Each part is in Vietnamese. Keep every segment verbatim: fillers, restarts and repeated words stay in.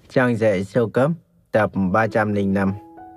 Trang dạy siêu cấp tập ba trăm lẻ năm.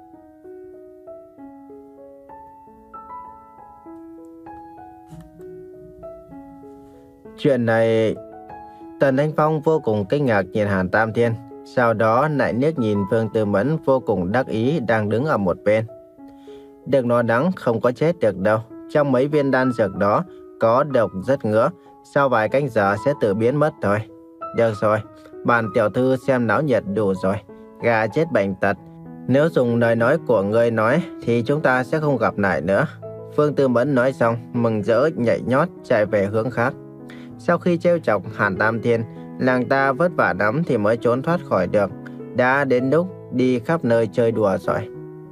Chuyện này, Tần Thanh Phong vô cùng kinh ngạc nhìn Hàn Tam Thiên, sau đó lại liếc nhìn Vương Tư Mẫn vô cùng đắc ý đang đứng ở một bên. Đừng lo lắng, không có chết được đâu. Trong mấy viên đan dược đó có độc rất ngứa, sau vài canh giờ sẽ tự biến mất thôi. Được rồi, bản tiểu thư xem náo nhiệt đủ rồi. Gà chết bệnh tật, nếu dùng lời nói của ngươi nói thì chúng ta sẽ không gặp lại nữa. Vương Tư Mẫn nói xong, mừng rỡ nhảy nhót chạy về hướng khác. Sau khi trêu chọc Hàn Tam Thiên, làng ta vất vả lắm thì mới trốn thoát khỏi được. Đã đến lúc đi khắp nơi chơi đùa rồi.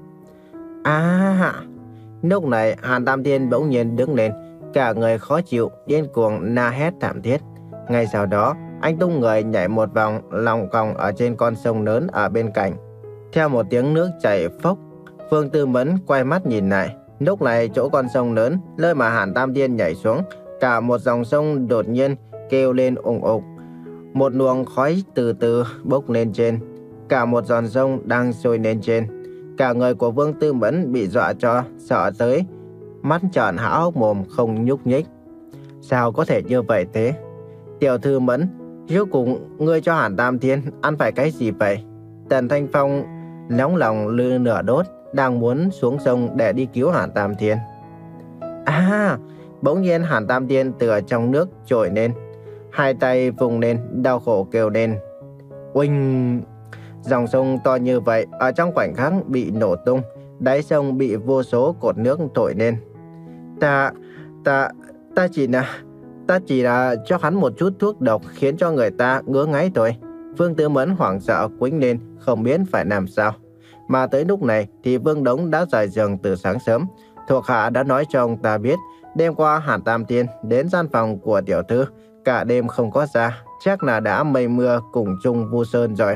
À, lúc này Hàn Tam Thiên bỗng nhiên đứng lên, cả người khó chịu, điên cuồng la hét thảm thiết. Ngay sau đó, anh tung người nhảy một vòng lòng còng ở trên con sông lớn ở bên cạnh. Theo một tiếng nước chảy phốc, Vương Tư Mẫn quay mắt nhìn lại. Lúc này chỗ con sông lớn, nơi mà Hàn Tam Thiên nhảy xuống, cả một dòng sông đột nhiên kêu lên ùng ục. Một luồng khói từ từ bốc lên trên. Cả một dòng sông đang sôi lên trên. Cả người của Vương Tư Mẫn bị dọa cho sợ tới, mắt trợn há hốc mồm không nhúc nhích. Sao có thể như vậy thế? Tiểu thư Mẫn, rốt cuộc ngươi cho Hàn Tam Thiên ăn phải cái gì vậy? Tần Thanh Phong nóng lòng lư nửa đốt, đang muốn xuống sông để đi cứu Hàn Tam Thiên. À, bỗng nhiên Hàn Tam Thiên từ trong nước trồi lên, hai tay vùng lên, đau khổ kêu lên. Uỳnh! Dòng sông to như vậy ở trong khoảnh khắc bị nổ tung, đáy sông bị vô số cột nước thổi lên. Ta, ta, ta chỉ là, ta chỉ là cho hắn một chút thuốc độc khiến cho người ta ngứa ngáy thôi. Vương Tư Mẫn hoảng sợ quýnh lên, không biết phải làm sao. Mà tới lúc này thì Vương Đống đã rời giường từ sáng sớm. Thuộc hạ đã nói cho ông ta biết, đêm qua Hàn Tam Thiên đến gian phòng của tiểu thư, cả đêm không có ra, chắc là đã mây mưa cùng chung vu sơn rồi.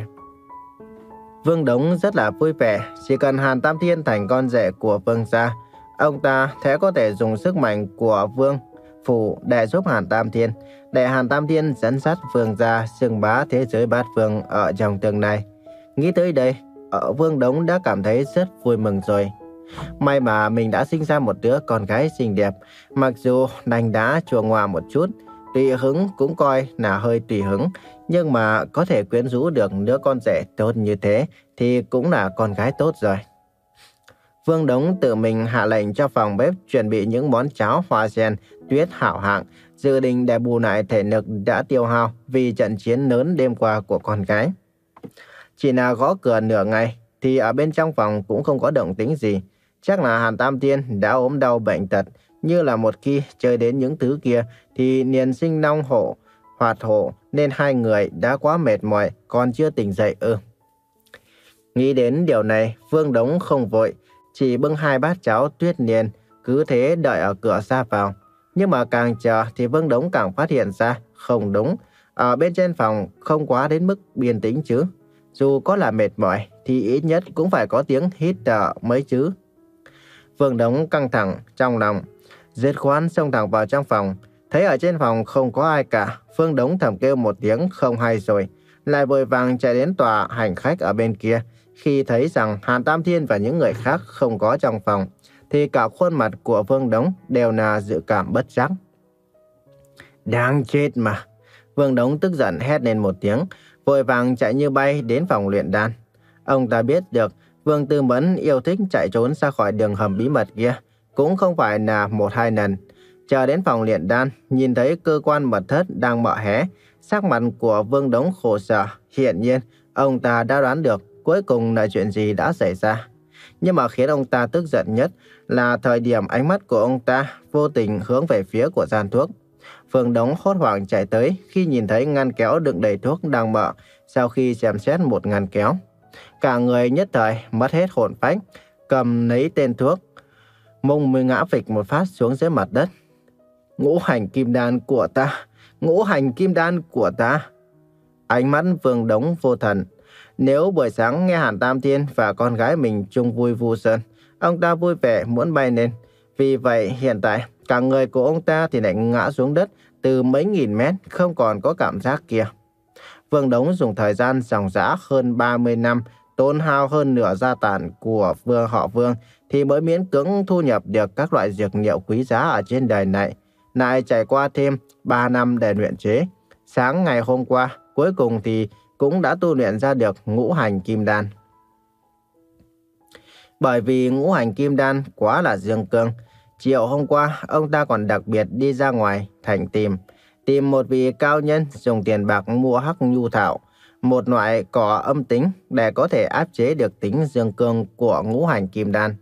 Vương Đống rất là vui vẻ, chỉ cần Hàn Tam Thiên thành con rể của Vương gia, ông ta thế có thể dùng sức mạnh của Vương phủ để giúp Hàn Tam Thiên, để Hàn Tam Thiên dẫn dắt Vương gia xưng bá thế giới bát phương ở trong tương lai. Nghĩ tới đây, ở Vương Đống đã cảm thấy rất vui mừng rồi. May mà mình đã sinh ra một đứa con gái xinh đẹp, mặc dù đành đá chua ngoa một chút, tùy hứng cũng coi là hơi tùy hứng, nhưng mà có thể quyến rũ được đứa con rể tốt như thế thì cũng là con gái tốt rồi. Vương Đống tự mình hạ lệnh cho phòng bếp chuẩn bị những món cháo hoa sen tuyết hảo hạng, dự định để bù lại thể lực đã tiêu hao vì trận chiến lớn đêm qua của con gái. Chỉ là gõ cửa nửa ngày thì ở bên trong phòng cũng không có động tĩnh gì. Chắc là Hàn Tam Thiên đã ốm đau bệnh tật, như là một khi chơi đến những thứ kia thì liền sinh long hổ, hoạt hổ, nên hai người đã quá mệt mỏi còn chưa tỉnh dậy ư. Nghĩ đến điều này, Vương Đống không vội, chỉ bưng hai bát cháo tuyết niên, cứ thế đợi ở cửa ra vào. Nhưng mà càng chờ thì Vương Đống càng phát hiện ra không đúng, ở bên trên phòng không quá đến mức yên tĩnh chứ. Dù có là mệt mỏi thì ít nhất cũng phải có tiếng hít thở mấy chứ. Vương Đống căng thẳng trong lòng, dứt khoát xông thẳng vào trong phòng. Thấy ở trên phòng không có ai cả, Vương Đống thầm kêu một tiếng không hay rồi, lại vội vàng chạy đến tòa hành khách ở bên kia. Khi thấy rằng Hàn Tam Thiên và những người khác không có trong phòng, thì cả khuôn mặt của Vương Đống đều là dự cảm bất giác. Đáng chết mà! Vương Đống tức giận hét lên một tiếng, vội vàng chạy như bay đến phòng luyện đan. Ông ta biết được Vương Tư Mẫn yêu thích chạy trốn ra khỏi đường hầm bí mật kia, cũng không phải là một hai lần. Chờ đến phòng luyện đan, nhìn thấy cơ quan mật thất đang mở hé, sắc mặt của Vương Đống khổ sở. Hiển nhiên, ông ta đã đoán được cuối cùng là chuyện gì đã xảy ra. Nhưng mà khiến ông ta tức giận nhất là thời điểm ánh mắt của ông ta vô tình hướng về phía của gian thuốc. Vương Đống hốt hoảng chạy tới khi nhìn thấy ngăn kéo đựng đầy thuốc đang mở. Sau khi xem xét một ngăn kéo, cả người nhất thời mất hết hồn phách, cầm lấy tên thuốc, mông mới ngã phịch một phát xuống dưới mặt đất. Ngũ hành kim đan của ta, ngũ hành kim đan của ta. Ánh mắt Vương Đống vô thần. Nếu buổi sáng nghe Hàn Tam Thiên và con gái mình chung vui vu sơn, ông ta vui vẻ muốn bay lên. Vì vậy hiện tại cả người của ông ta thì lại ngã xuống đất từ mấy nghìn mét, không còn có cảm giác kia. Vương Đống dùng thời gian dòng dã hơn ba mươi năm, tốn hao hơn nửa gia sản của vương họ Vương, thì mới miễn cưỡng thu nhập được các loại dược liệu quý giá ở trên đời này. Lại trải qua thêm ba năm để luyện chế. Sáng ngày hôm qua, cuối cùng thì cũng đã tu luyện ra được ngũ hành kim đan. Bởi vì ngũ hành kim đan quá là dương cương, chiều hôm qua ông ta còn đặc biệt đi ra ngoài thành tìm, tìm một vị cao nhân dùng tiền bạc mua hắc nhu thảo, một loại cỏ âm tính để có thể áp chế được tính dương cương của ngũ hành kim đan.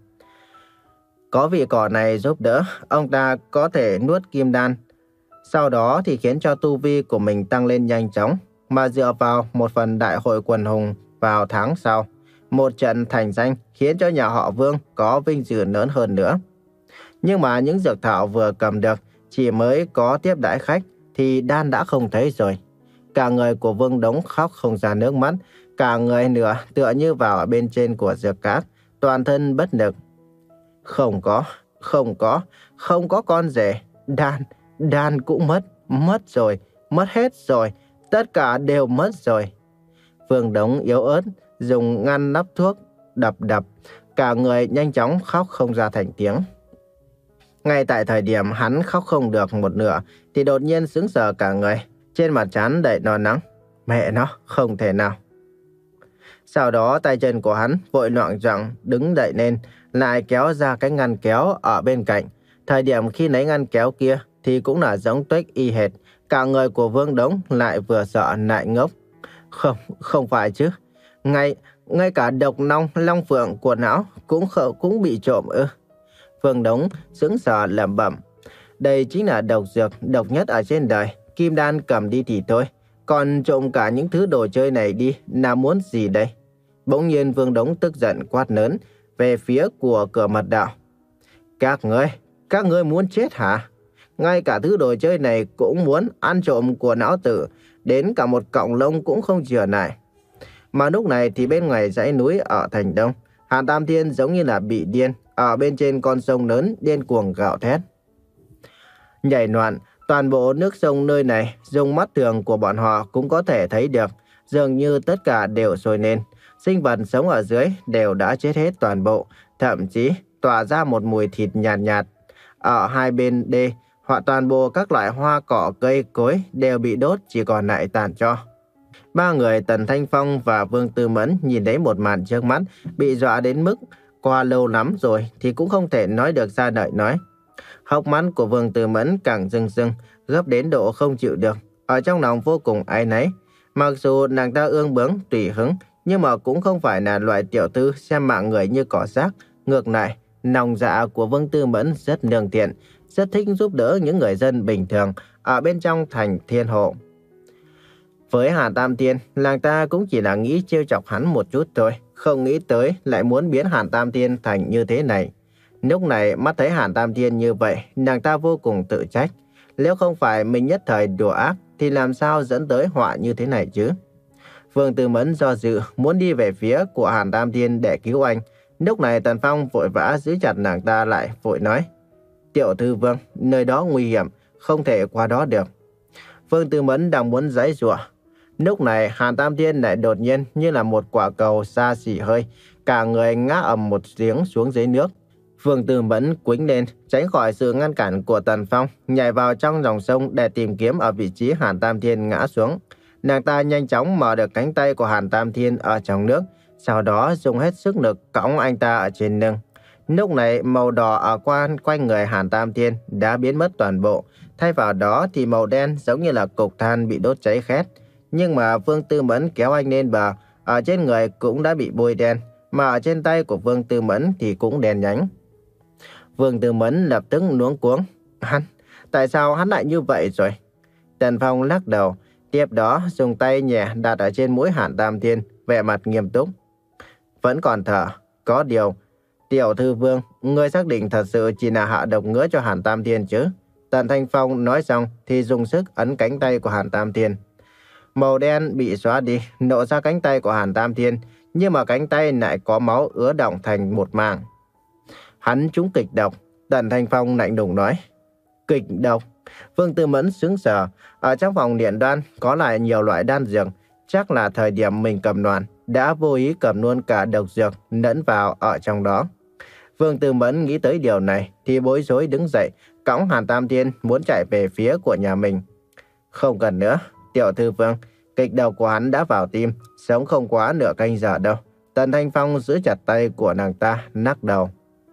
Có vị cỏ này giúp đỡ, ông ta có thể nuốt kim đan, sau đó thì khiến cho tu vi của mình tăng lên nhanh chóng, mà dựa vào một phần đại hội quần hùng vào tháng sau, một trận thành danh khiến cho nhà họ Vương có vinh dự lớn hơn nữa. Nhưng mà những dược thảo vừa cầm được, chỉ mới có tiếp đãi khách thì đan đã không thấy rồi. Cả người của Vương Đống khóc không ra nước mắt, cả người nửa tựa như vào ở bên trên của dược cát, toàn thân bất lực. Không có, không có, không có con rể, đan, đan cũng mất, mất rồi, mất hết rồi, tất cả đều mất rồi. Vương Đống yếu ớt, dùng ngăn nắp thuốc, đập đập, cả người nhanh chóng khóc không ra thành tiếng. Ngay tại thời điểm hắn khóc không được một nửa, thì đột nhiên sững sờ cả người, trên mặt trán đầy no nắng. Mẹ nó, không thể nào. Sau đó tay chân của hắn vội loạng choạng đứng dậy lên, lại kéo ra cái ngăn kéo ở bên cạnh. Thời điểm khi lấy ngăn kéo kia thì cũng là giống tuếch y hệt. Cả người của Vương Đống lại vừa sợ lại ngốc. Không, không phải chứ. Ngay, ngay cả độc long, long phượng của não cũng cũng bị trộm ư? Vương Đống sững sờ lẩm bẩm. Đây chính là độc dược độc nhất ở trên đời. Kim đan cầm đi thì thôi, còn trộm cả những thứ đồ chơi này đi là muốn gì đây? Bỗng nhiên Vương Đống tức giận quát lớn về phía của cửa mật đạo. Các ngươi, các ngươi muốn chết hả? Ngay cả thứ đồ chơi này cũng muốn ăn trộm của não tử, đến cả một cọng lông cũng không chừa lại. Mà lúc này thì bên ngoài dãy núi ở thành Đông, Hàn Tam Thiên giống như là bị điên, ở bên trên con sông lớn điên cuồng gào thét. Nhảy loạn, toàn bộ nước sông nơi này dùng mắt thường của bọn họ cũng có thể thấy được, dường như tất cả đều sôi lên. Sinh vật sống ở dưới đều đã chết hết toàn bộ, thậm chí tỏa ra một mùi thịt nhạt nhạt. Ở hai bên đê, hoặc toàn bộ các loại hoa cỏ cây cối đều bị đốt, chỉ còn lại tàn tro. Ba người Tần Thanh Phong và Vương Tư Mẫn nhìn thấy một màn trước mắt, bị dọa đến mức qua lâu lắm rồi thì cũng không thể nói được ra lời nói. Hốc mắt của Vương Tư Mẫn càng rưng rưng, gấp đến độ không chịu được, ở trong lòng vô cùng áy náy. Mặc dù nàng ta ương bướng tùy hứng, nhưng mà cũng không phải là loại tiểu thư xem mạng người như cỏ rác. Ngược lại, lòng dạ của Vương Tư Mẫn rất lương thiện, rất thích giúp đỡ những người dân bình thường ở bên trong thành Thiên Hộ. Với Hàn Tam Thiên, nàng ta cũng chỉ là nghĩ trêu chọc hắn một chút thôi, không nghĩ tới lại muốn biến Hàn Tam Thiên thành như thế này. Lúc này mắt thấy Hàn Tam Thiên như vậy, nàng ta vô cùng tự trách. Nếu không phải mình nhất thời đùa ác, thì làm sao dẫn tới họa như thế này chứ? Vương Tư Mẫn do dự muốn đi về phía của Hàn Tam Thiên để cứu anh. Lúc này Tần Phong vội vã giữ chặt nàng ta lại, vội nói: Tiểu thư Vương, nơi đó nguy hiểm, không thể qua đó được. Vương Tư Mẫn đang muốn giãy giụa. Lúc này Hàn Tam Thiên lại đột nhiên như là một quả cầu xa xỉ hơi, cả người ngã ầm một tiếng xuống dưới nước. Vương Tư Mẫn quĩnh lên, tránh khỏi sự ngăn cản của Tần Phong, nhảy vào trong dòng sông để tìm kiếm ở vị trí Hàn Tam Thiên ngã xuống. Nàng ta nhanh chóng mở được cánh tay của Hàn Tam Thiên ở trong nước, sau đó dùng hết sức lực cõng anh ta ở trên lưng. Lúc này màu đỏ ở quanh quanh người Hàn Tam Thiên đã biến mất toàn bộ, thay vào đó thì màu đen giống như là cục than bị đốt cháy khét. Nhưng mà Vương Tư Mẫn kéo anh lên bờ, ở trên người cũng đã bị bôi đen, mà ở trên tay của Vương Tư Mẫn thì cũng đen nhánh. Vương Tư Mẫn lập tức luống cuống. Hắn, tại sao hắn lại như vậy rồi? Tần Phong lắc đầu, tiếp đó dùng tay nhẹ đặt ở trên mũi Hàn Tam Thiên, vẻ mặt nghiêm túc. Vẫn còn thở, có điều. Tiểu thư Vương, ngươi xác định thật sự chỉ là hạ độc ngứa cho Hàn Tam Thiên chứ? Tần Thanh Phong nói xong thì dùng sức ấn cánh tay của Hàn Tam Thiên. Màu đen bị xóa đi, lộ ra cánh tay của Hàn Tam Thiên, nhưng mà cánh tay lại có máu ứa đọng thành một mảng. Hắn trúng kịch độc, Tần Thanh Phong lạnh lùng nói. Kịch độc? Vương Tư Mẫn sững sờ. Ở trong phòng điện đoan có lại nhiều loại đan dược, chắc là thời điểm mình cầm loạn đã vô ý cầm luôn cả độc dược lẫn vào ở trong đó. Vương Tư Mẫn nghĩ tới điều này thì bối rối đứng dậy, cõng Hàn Tam Thiên muốn chạy về phía của nhà mình. Không cần nữa, tiểu thư Vương, kịch độc của hắn đã vào tim, sống không quá nửa canh giờ đâu. Tần Thanh Phong giữ chặt tay của nàng ta, lắc đầu.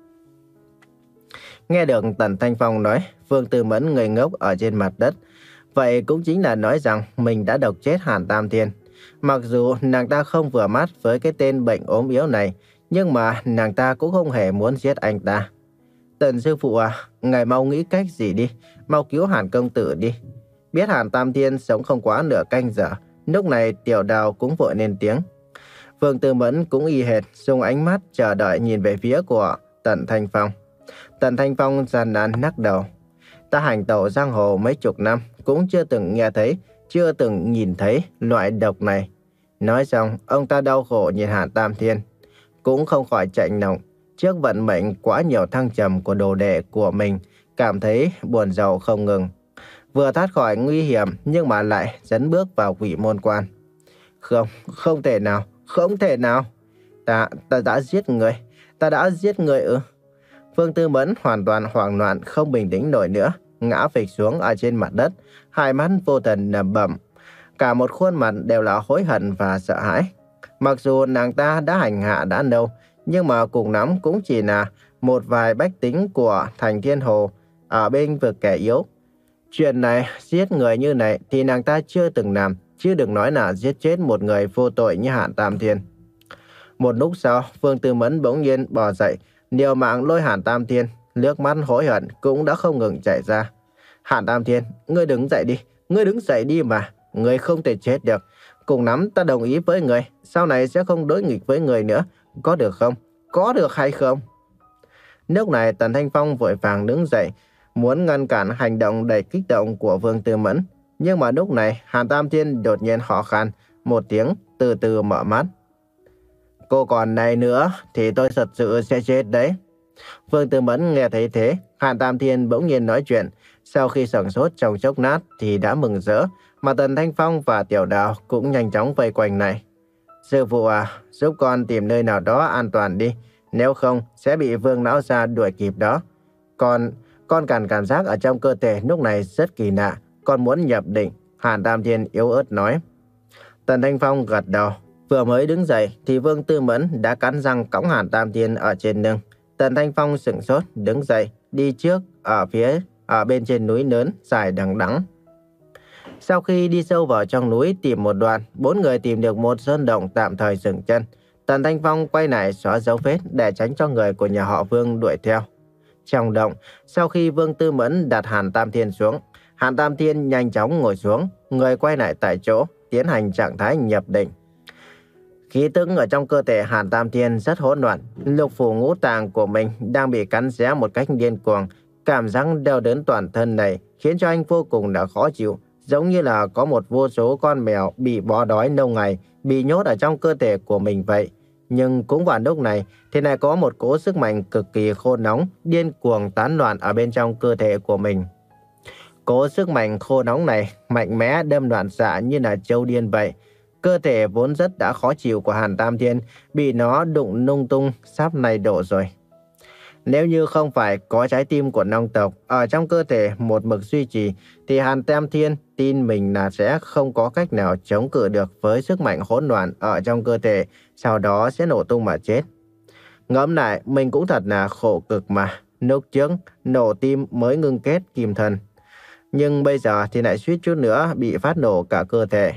Nghe được Tần Thanh Phong nói, Vương Tư Mẫn ngây ngốc ở trên mặt đất. Vậy cũng chính là nói rằng mình đã độc chết Hàn Tam Thiên. Mặc dù nàng ta không vừa mắt với cái tên bệnh ốm yếu này, nhưng mà nàng ta cũng không hề muốn giết anh ta. Tần sư phụ à, ngài mau nghĩ cách gì đi, mau cứu Hàn công tử đi. Biết Hàn Tam Thiên sống không quá nửa canh giờ, lúc này Tiểu Đào cũng vội lên tiếng. Vương Tư Mẫn cũng y hệt, dùng ánh mắt chờ đợi nhìn về phía của Tần Thanh Phong. Tần Thanh Phong gian nan lắc đầu. Ta hành tẩu giang hồ mấy chục năm, cũng chưa từng nghe thấy, chưa từng nhìn thấy loại độc này. Nói xong, ông ta đau khổ nhìn Hàn Tam Thiên, cũng không khỏi chạnh lòng. Trước vận mệnh quá nhiều thăng trầm của đồ đệ của mình, cảm thấy buồn rầu không ngừng. Vừa thoát khỏi nguy hiểm nhưng mà lại dấn bước vào quỷ môn quan. Không, không thể nào, không thể nào. Ta, ta đã giết người, ta đã giết người ư. Vương Tư Mẫn hoàn toàn hoảng loạn, không bình tĩnh nổi nữa, ngã phịch xuống ở trên mặt đất, hai mắt vô thần lẩm bẩm. Cả một khuôn mặt đều là hối hận và sợ hãi. Mặc dù nàng ta đã hành hạ đã lâu, nhưng mà cùng lắm cũng chỉ là một vài bách tính của thành Thiên Hồ ở bên vực kẻ yếu. Chuyện này, giết người như này thì nàng ta chưa từng làm, chứ đừng nói là giết chết một người vô tội như Hàn Tam Thiên. Một lúc sau, Vương Tư Mẫn bỗng nhiên bò dậy, liều mạng lôi Hàn Tam Thiên, nước mắt hối hận cũng đã không ngừng chảy ra. Hàn Tam Thiên, ngươi đứng dậy đi, ngươi đứng dậy đi mà, ngươi không thể chết được. Cùng lắm ta đồng ý với ngươi, sau này sẽ không đối nghịch với ngươi nữa, có được không? Có được hay không? Lúc này Tần Thanh Phong vội vàng đứng dậy, muốn ngăn cản hành động đầy kích động của Vương Tư Mẫn. Nhưng mà lúc này Hàn Tam Thiên đột nhiên ho khan một tiếng, từ từ mở mắt. Cô còn này nữa thì tôi thật sự sẽ chết đấy. Vương Tư Mẫn nghe thấy thế, Hàn Tam Thiên bỗng nhiên nói chuyện. Sau khi sửng sốt trong chốc lát thì đã mừng rỡ, mà Tần Thanh Phong và Tiểu Đào cũng nhanh chóng vây quanh này. Sư phụ à, giúp con tìm nơi nào đó an toàn đi, nếu không sẽ bị Vương lão gia đuổi kịp đó. Con, con cảm cảm giác ở trong cơ thể lúc này rất kỳ lạ, con muốn nhập định. Hàn Tam Thiên yếu ớt nói. Tần Thanh Phong gật đầu. Vừa mới đứng dậy thì Vương Tư Mẫn đã cắn răng cõng Hàn Tam Thiên ở trên lưng. Tần Thanh Phong sửng sốt đứng dậy, đi trước ở phía ở bên trên núi lớn dài đằng đẵng. Sau khi đi sâu vào trong núi tìm một đoạn, bốn người tìm được một sơn động tạm thời dừng chân. Tần Thanh Phong quay lại xóa dấu vết để tránh cho người của nhà họ Vương đuổi theo. Trong động, sau khi Vương Tư Mẫn đặt Hàn Tam Thiên xuống, Hàn Tam Thiên nhanh chóng ngồi xuống, người quay lại tại chỗ, tiến hành trạng thái nhập định. Khí tức ở trong cơ thể Hàn Tam Thiên rất hỗn loạn, lục phủ ngũ tạng của mình đang bị cắn xé một cách điên cuồng. Cảm giác đau đớn toàn thân này khiến cho anh vô cùng là khó chịu, giống như là có một vô số con mèo bị bó đói lâu ngày, bị nhốt ở trong cơ thể của mình vậy. Nhưng cũng vào lúc này thì lại có một cỗ sức mạnh cực kỳ khô nóng, điên cuồng tán loạn ở bên trong cơ thể của mình. Cỗ sức mạnh khô nóng này mạnh mẽ đâm loạn xạ như là trâu điên vậy. Cơ thể vốn rất đã khó chịu của Hàn Tam Thiên bị nó đụng lung tung, sắp này đổ rồi. Nếu như không phải có trái tim của Long tộc ở trong cơ thể một mực duy trì, thì Hàn Tam Thiên tin mình là sẽ không có cách nào chống cự được với sức mạnh hỗn loạn ở trong cơ thể, sau đó sẽ nổ tung mà chết. Ngẫm lại, mình cũng thật là khổ cực mà. Lúc trước, nổ tim mới ngưng kết kim thân. Nhưng bây giờ thì lại suýt chút nữa bị phát nổ cả cơ thể.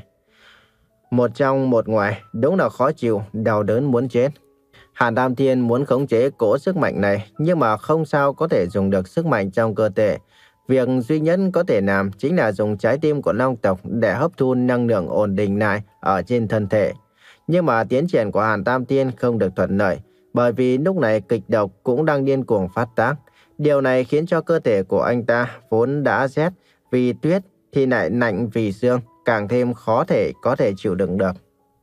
Một trong một ngoài, đúng là khó chịu, đau đớn muốn chết. Hàn Tam Thiên muốn khống chế cỗ sức mạnh này, nhưng mà không sao có thể dùng được sức mạnh trong cơ thể. Việc duy nhất có thể làm chính là dùng trái tim của Long tộc để hấp thu năng lượng ổn định lại ở trên thân thể. Nhưng mà tiến triển của Hàn Tam Thiên không được thuận lợi, bởi vì lúc này kịch độc cũng đang điên cuồng phát tác. Điều này khiến cho cơ thể của anh ta vốn đã rét vì tuyết thì lại lạnh vì sương, càng thêm khó thể có thể chịu đựng được.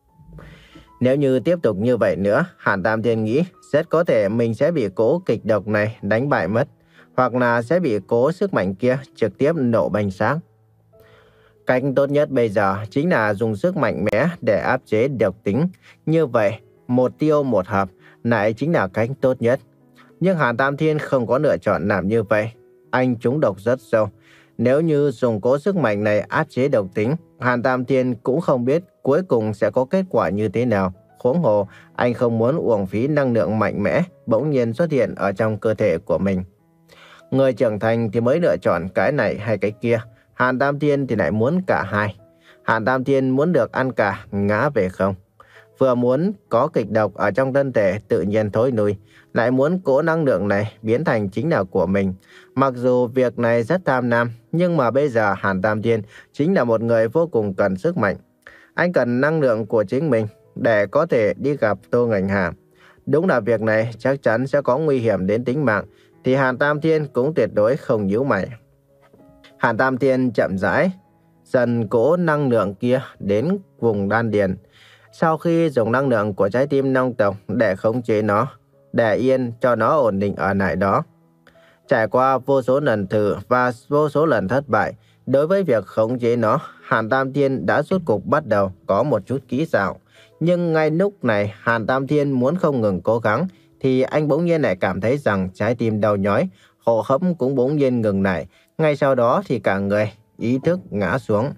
Nếu như tiếp tục như vậy nữa, Hàn Tam Thiên nghĩ rất có thể mình sẽ bị cỗ kịch độc này đánh bại mất, hoặc là sẽ bị cỗ sức mạnh kia trực tiếp nổ banh xác. Cách tốt nhất bây giờ chính là dùng sức mạnh mẽ để áp chế độc tính. Như vậy, một tiêu một hợp lại chính là cách tốt nhất. Nhưng Hàn Tam Thiên không có lựa chọn làm như vậy. Anh trúng độc rất sâu. Nếu như dùng cố sức mạnh này áp chế độc tính, Hàn Tam Thiên cũng không biết cuối cùng sẽ có kết quả như thế nào. Huống hồ, anh không muốn uổng phí năng lượng mạnh mẽ bỗng nhiên xuất hiện ở trong cơ thể của mình. Người trưởng thành thì mới lựa chọn cái này hay cái kia. Hàn Tam Thiên thì lại muốn cả hai. Hàn Tam Thiên muốn được ăn cả, ngã về không. Vừa muốn có kịch độc ở trong thân thể tự nhiên thối lui, lại muốn cỗ năng lượng này biến thành chính là của mình. Mặc dù việc này rất tham lam, nhưng mà bây giờ Hàn Tam Thiên chính là một người vô cùng cần sức mạnh. Anh cần năng lượng của chính mình để có thể đi gặp Tô Ngành Hà. Đúng là việc này chắc chắn sẽ có nguy hiểm đến tính mạng, thì Hàn Tam Thiên cũng tuyệt đối không nhíu mày. Hàn Tam Thiên chậm rãi dần cỗ năng lượng kia đến vùng đan điền. Sau khi dùng năng lượng của trái tim long tộc để khống chế nó, để yên cho nó ổn định ở lại đó. Trải qua vô số lần thử và vô số lần thất bại, đối với việc khống chế nó, Hàn Tam Thiên đã rốt cục bắt đầu có một chút kỹ xảo. Nhưng ngay lúc này Hàn Tam Thiên muốn không ngừng cố gắng, thì anh bỗng nhiên lại cảm thấy rằng trái tim đau nhói, hô hấp cũng bỗng nhiên ngừng lại. Ngay sau đó thì cả người ý thức ngã xuống.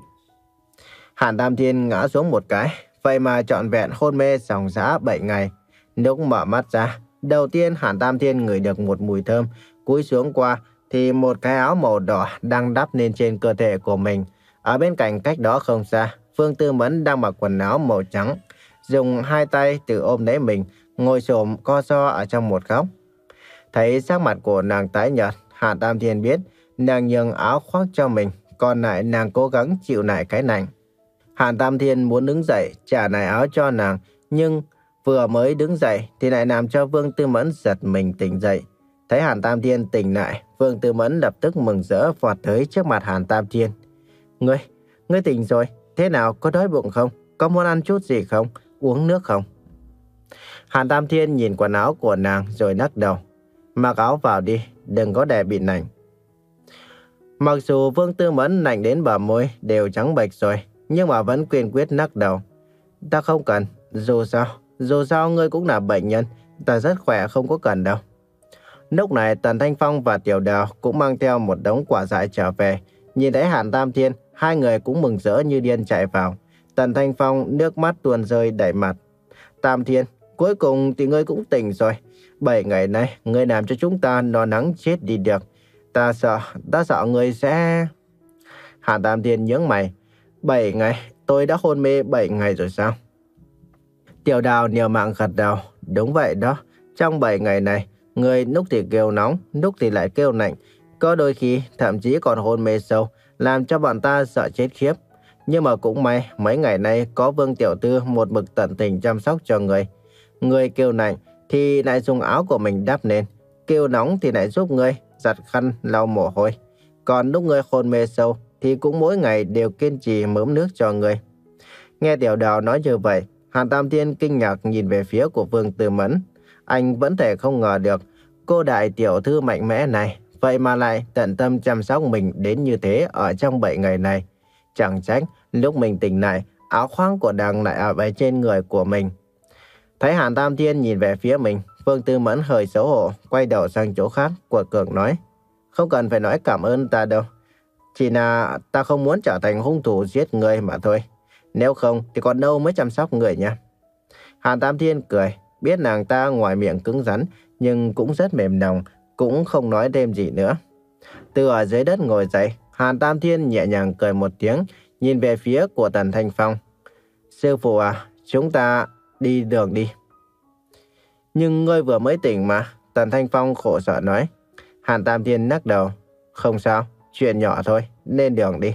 Hàn Tam Thiên ngã xuống một cái, vậy mà trọn vẹn hôn mê dòng dã bảy ngày. Lúc mở mắt ra, đầu tiên Hàn Tam Thiên ngửi được một mùi thơm, cúi xuống qua thì một cái áo màu đỏ đang đắp lên trên cơ thể của mình. Ở bên cạnh cách đó không xa, Phương Tư Mẫn đang mặc quần áo màu trắng, dùng hai tay tự ôm lấy mình, ngồi xổm co ro ở trong một góc. Thấy sắc mặt của nàng tái nhợt, Hàn Tam Thiên biết nàng nhường áo khoác cho mình, còn lại nàng cố gắng chịu lại cái lạnh. Hàn Tam Thiên muốn đứng dậy trả lại áo cho nàng, nhưng vừa mới đứng dậy thì lại làm cho Vương Tư Mẫn giật mình tỉnh dậy. Thấy Hàn Tam Thiên tỉnh lại, Vương Tư Mẫn lập tức mừng rỡ vọt tới trước mặt Hàn Tam Thiên. Ngươi, ngươi tỉnh rồi, thế nào, có đói bụng không? Có muốn ăn chút gì không? Uống nước không? Hàn Tam Thiên nhìn quần áo của nàng rồi lắc đầu. Mặc áo vào đi, đừng có để bị lạnh. Mặc dù Vương Tư Mẫn lạnh đến bờ môi đều trắng bệch rồi, nhưng mà vẫn kiên quyết lắc đầu. Ta không cần, dù sao, dù sao ngươi cũng là bệnh nhân, ta rất khỏe, không có cần đâu. Lúc này Tần Thanh Phong và Tiểu Đào cũng mang theo một đống quả dại trở về. Nhìn thấy Hàn Tam Thiên, hai người cũng mừng rỡ như điên chạy vào. Tần Thanh Phong nước mắt tuôn rơi đầy mặt. Tam Thiên, cuối cùng thì ngươi cũng tỉnh rồi. Bảy ngày nay, ngươi làm cho chúng ta lo lắng chết đi được. Ta sợ, ta sợ ngươi sẽ... Hàn Tam Thiên nhướng mày. Bảy ngày, tôi đã hôn mê bảy ngày rồi sao? Tiểu Đào liều mạng gật đầu. Đúng vậy đó, trong bảy ngày này, người lúc thì kêu nóng, lúc thì lại kêu lạnh. Có đôi khi thậm chí còn hôn mê sâu, làm cho bọn ta sợ chết khiếp. Nhưng mà cũng may, mấy ngày nay có Vương Tiểu Thư một mực tận tình chăm sóc cho người. Người kêu lạnh thì lại dùng áo của mình đắp lên, kêu nóng thì lại giúp ngươi giặt khăn lau mồ hôi. Còn lúc ngươi hôn mê sâu thì cũng mỗi ngày đều kiên trì mớm nước cho ngươi. Nghe Tiểu Đào nói như vậy, Hàn Tam Thiên kinh ngạc nhìn về phía của Vương Tư Mẫn. Anh vẫn thể không ngờ được cô đại tiểu thư mạnh mẽ này vậy mà lại tận tâm chăm sóc mình đến như thế ở trong bảy ngày này. Chẳng trách lúc mình tỉnh lại, áo khoác của nàng lại ở bên trên người của mình. Thấy Hàn Tam Thiên nhìn về phía mình, Vương Tư Mẫn hơi xấu hổ, quay đầu sang chỗ khác, của cường nói. Không cần phải nói cảm ơn ta đâu. Chỉ là ta không muốn trở thành hung thủ giết người mà thôi. Nếu không thì còn đâu mới chăm sóc người nha. Hàn Tam Thiên cười, biết nàng ta ngoài miệng cứng rắn nhưng cũng rất mềm lòng, cũng không nói thêm gì nữa. Từ ở dưới đất ngồi dậy, Hàn Tam Thiên nhẹ nhàng cười một tiếng, nhìn về phía của Tần Thanh Phong. Sư phụ à, chúng ta đi đường đi. Nhưng ngươi vừa mới tỉnh mà, Tần Thanh Phong khổ sở nói. Hàn Tam Thiên lắc đầu. Không sao, chuyện nhỏ thôi, lên đường đi.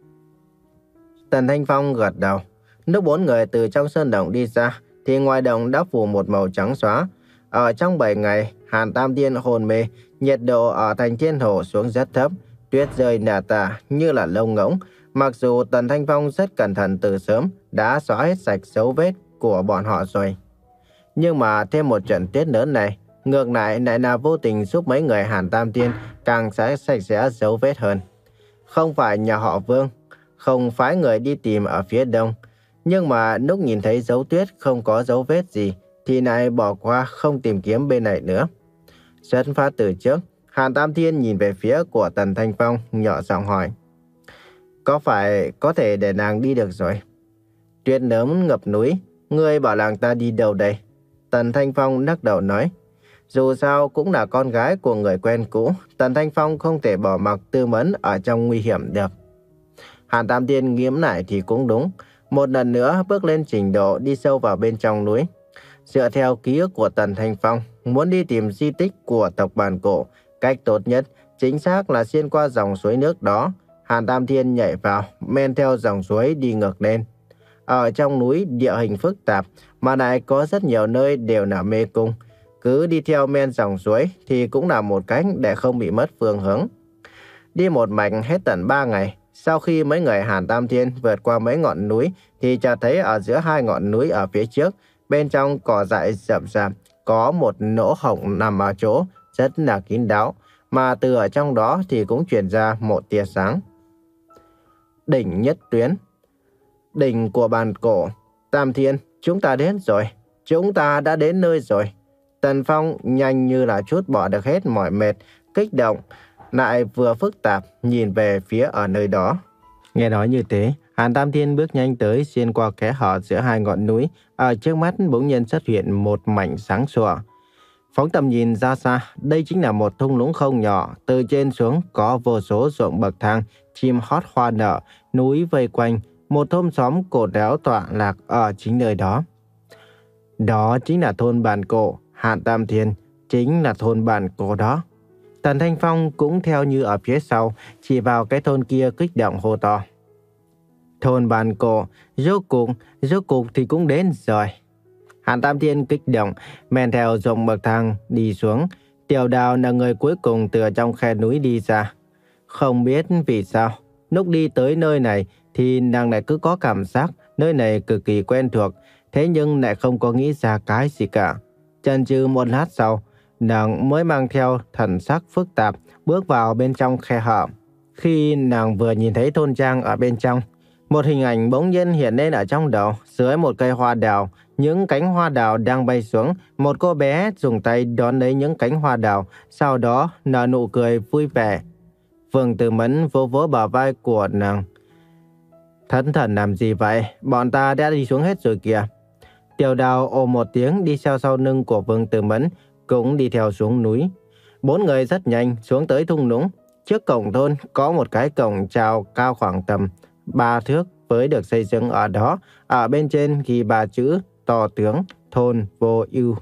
Tần Thanh Phong gật đầu. Lúc bốn người từ trong sơn động đi ra, thì ngoài đồng đã phủ một màu trắng xóa. Ở trong bảy ngày, Hàn Tam Thiên hôn mê, nhiệt độ ở thành Thiên Hồ xuống rất thấp, tuyết rơi nà tả như là lông ngỗng. Mặc dù Tần Thanh Phong rất cẩn thận từ sớm, đã xóa hết sạch dấu vết của bọn họ rồi. Nhưng mà thêm một trận tuyết lớn này, ngược lại lại là vô tình giúp mấy người Hàn Tam Thiên càng sẽ sạch sẽ dấu vết hơn. Không phải nhà họ Vương, không phái người đi tìm ở phía đông. Nhưng mà lúc nhìn thấy dấu tuyết không có dấu vết gì, thì lại bỏ qua không tìm kiếm bên này nữa. Xuất phát từ trước, Hàn Tam Thiên nhìn về phía của Tần Thanh Phong, nhỏ giọng hỏi. Có phải có thể để nàng đi được rồi? Tuyết lớn ngập núi, ngươi bảo nàng ta đi đâu đây? Tần Thanh Phong lắc đầu nói. Dù sao cũng là con gái của người quen cũ, Tần Thanh Phong không thể bỏ mặc Tư Mẫn ở trong nguy hiểm được. Hàn Tam Thiên nghiễm lại thì cũng đúng, một lần nữa bước lên trình độ đi sâu vào bên trong núi. Dựa theo ký ức của Tần Thanh Phong, muốn đi tìm di tích của tộc Bàn Cổ, cách tốt nhất chính xác là xuyên qua dòng suối nước đó. Hàn Tam Thiên nhảy vào, men theo dòng suối đi ngược lên. Ở trong núi địa hình phức tạp, mà lại có rất nhiều nơi đều là mê cung. Cứ đi theo men dòng suối thì cũng là một cách để không bị mất phương hướng. Đi một mạch hết tận ba ngày. Sau khi mấy người Hàn Tam Thiên vượt qua mấy ngọn núi thì chợt thấy ở giữa hai ngọn núi ở phía trước, bên trong cỏ dại rậm rạp, có một lỗ hổng nằm ở chỗ rất là kín đáo, mà từ ở trong đó thì cũng truyền ra một tia sáng. Đỉnh Nhất Tuyến, đỉnh của Bàn Cổ. Tam Thiên, chúng ta đến rồi, chúng ta đã đến nơi rồi. Tần Phong nhanh như là trút bỏ được hết mọi mệt, kích động, lại vừa phức tạp nhìn về phía ở nơi đó. Nghe nói như thế, Hàn Tam Thiên bước nhanh tới, xuyên qua kẽ hở giữa hai ngọn núi. Ở trước mắt bỗng nhiên xuất hiện một mảnh sáng sủa. Phóng tầm nhìn ra xa, đây chính là một thung lũng không nhỏ. Từ trên xuống có vô số ruộng bậc thang, chim hót hoa nở, núi vây quanh. Một thôn xóm cổ đéo tọa lạc ở chính nơi đó. Đó chính là thôn Bàn Cổ. Hàn Tam Thiên chính là thôn Bàn Cổ đó. Tần Thanh Phong cũng theo như ở phía sau, chỉ vào cái thôn kia kích động hô to. Thôn Bàn Cổ, rốt cuộc, rốt cuộc thì cũng đến rồi. Hàn Tam Thiên kích động, men theo ruộng bậc thang đi xuống. Tiểu Đào là người cuối cùng từ trong khe núi đi ra. Không biết vì sao, lúc đi tới nơi này thì nàng lại cứ có cảm giác nơi này cực kỳ quen thuộc, thế nhưng lại không có nghĩ ra cái gì cả. Chần chừ một lát sau, nàng mới mang theo thần sắc phức tạp bước vào bên trong khe hở. Khi nàng vừa nhìn thấy thôn trang ở bên trong, một hình ảnh bỗng nhiên hiện lên ở trong đầu. Dưới một cây hoa đào, những cánh hoa đào đang bay xuống. Một cô bé dùng tay đón lấy những cánh hoa đào, sau đó nở nụ cười vui vẻ. Vương Tư Mẫn vỗ vỗ bả vai của nàng. Thẫn thờ làm gì vậy? Bọn ta đã đi xuống hết rồi kìa. Tiểu Đào ồ một tiếng đi theo sau lưng của Vương Tư Mẫn, cũng đi theo xuống núi. Bốn người rất nhanh xuống tới thung lũng. Trước cổng thôn có một cái cổng chào cao khoảng tầm ba thước với được xây dựng ở đó. Ở bên trên ghi ba chữ to tướng thôn vô ưu.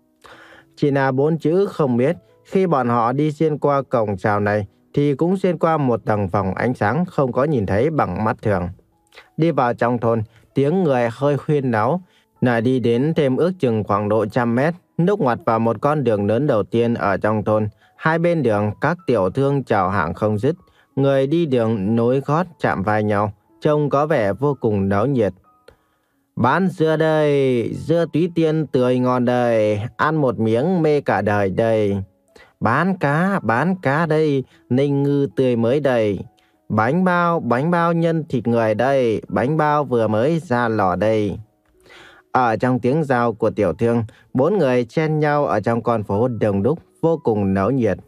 Chỉ là bốn chữ không biết. Khi bọn họ đi xuyên qua cổng chào này thì cũng xuyên qua một tầng vòng ánh sáng không có nhìn thấy bằng mắt thường. Đi vào trong thôn, tiếng người hơi huyên náo. Lại đi đến thêm ước chừng khoảng độ trăm mét, lúc ngoặt vào một con đường lớn đầu tiên ở trong thôn. Hai bên đường các tiểu thương chào hàng không dứt, người đi đường nối gót chạm vai nhau, trông có vẻ vô cùng náo nhiệt. Bán dưa đây, dưa Túy Tiên tươi ngon đây, ăn một miếng mê cả đời đây. Bán cá, bán cá đây, ninh ngư tươi mới đây. Bánh bao, bánh bao nhân thịt người đây, bánh bao vừa mới ra lò đây. Ở trong tiếng rao của tiểu thương, bốn người chen nhau ở trong con phố đông đúc, vô cùng náo nhiệt.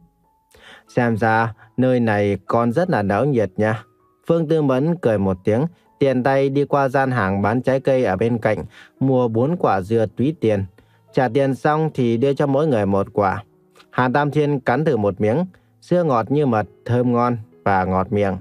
Xem ra, nơi này còn rất là náo nhiệt nha. Phương Tư Mẫn cười một tiếng, tiền tay đi qua gian hàng bán trái cây ở bên cạnh, mua bốn quả dưa Túy Tiên. Trả tiền xong thì đưa cho mỗi người một quả. Hàn Tam Thiên cắn thử một miếng, dưa ngọt như mật, thơm ngon và ngọt miệng.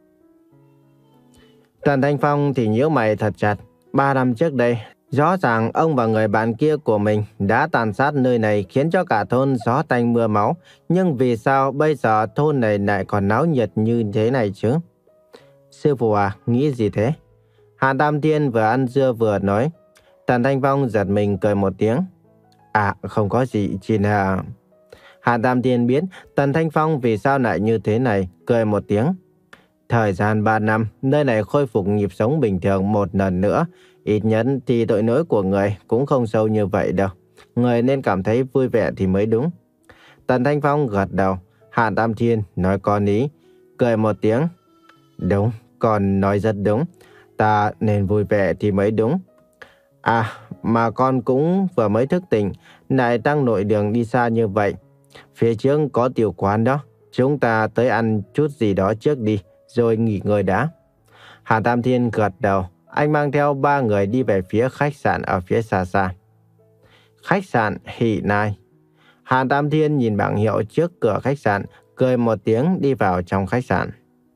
Tần Thanh Phong thì nhíu mày thật chặt. Ba năm trước đây, rõ ràng ông và người bạn kia của mình đã tàn sát nơi này khiến cho cả thôn gió tanh mưa máu. Nhưng vì sao bây giờ thôn này lại còn náo nhiệt như thế này chứ? Sư phụ à, nghĩ gì thế? Hàn Tam Thiên vừa ăn dưa vừa nói. Tần Thanh Phong giật mình cười một tiếng. À, không có gì, chỉ là... Hàn Tam Thiên biết Tần Thanh Phong vì sao lại như thế này, cười một tiếng. Thời gian ba năm, nơi này khôi phục nhịp sống bình thường một lần nữa. Ít nhất thì tội lỗi của người cũng không sâu như vậy đâu. Người nên cảm thấy vui vẻ thì mới đúng. Tần Thanh Phong gật đầu. Hàn Tam Thiên nói có lý, cười một tiếng. Đúng, con nói rất đúng. Ta nên vui vẻ thì mới đúng. À, mà con cũng vừa mới thức tỉnh, lại tăng nội đường đi xa như vậy. Phía trước có tiểu quán đó. Chúng ta tới ăn chút gì đó trước đi, rồi nghỉ ngơi đã. Hàn Tam Thiên gật đầu. Anh mang theo ba người đi về phía khách sạn ở phía xa xa. Khách sạn Hỷ Nai. Hàn Tam Thiên nhìn bảng hiệu trước cửa khách sạn, cười một tiếng đi vào trong khách sạn.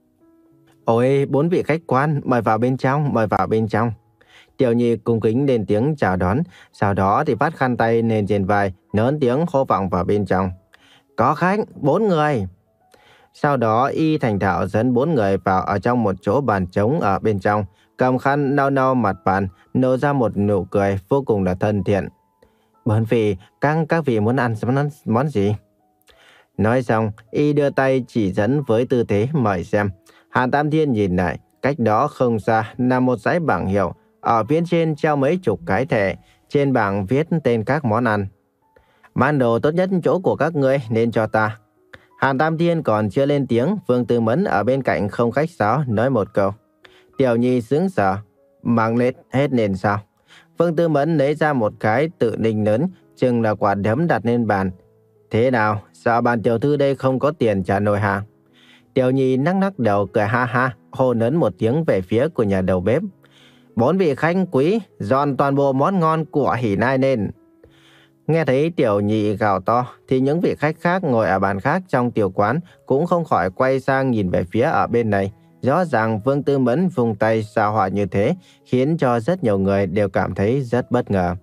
Ôi, bốn vị khách quan, mời vào bên trong, mời vào bên trong. Tiểu Nhi cung kính lên tiếng chào đón, sau đó thì vắt khăn tay lên trên vai, lớn tiếng hô vọng vào bên trong. Có khách, bốn người. Sau đó y thành thạo dẫn bốn người vào ở trong một chỗ bàn trống ở bên trong, cầm khăn lau lau mặt bàn, nở ra một nụ cười vô cùng là thân thiện. Bốn vị, các, các vị muốn ăn món, món gì? Nói xong, y đưa tay chỉ dẫn với tư thế mời xem. Hàn Tam Thiên nhìn lại, cách đó không xa là một dãy bảng hiệu. Ở phía trên treo mấy chục cái thẻ, trên bảng viết tên các món ăn. Món đồ tốt nhất chỗ của các ngươi nên cho ta. Hàn Tam Thiên còn chưa lên tiếng, Vương Tư Mẫn ở bên cạnh không khách sáo nói một câu. Tiểu Nhi sững sờ, mang lết hết nên sao? Vương Tư Mẫn lấy ra một cái tự ninh lớn, chừng là quả đấm đặt lên bàn. Thế nào, sợ bàn tiểu thư đây không có tiền trả nổi hả? Tiểu Nhi nắc nắc đầu cười ha ha, hô lớn một tiếng về phía của nhà đầu bếp. Bốn vị khách quý, dọn toàn bộ món ngon của Hỷ Nai lên. Nghe thấy Tiểu Nhị gào to, thì những vị khách khác ngồi ở bàn khác trong tiểu quán cũng không khỏi quay sang nhìn về phía ở bên này. Rõ ràng Vương Tư Mẫn vùng tay sao hỏa như thế, khiến cho rất nhiều người đều cảm thấy rất bất ngờ.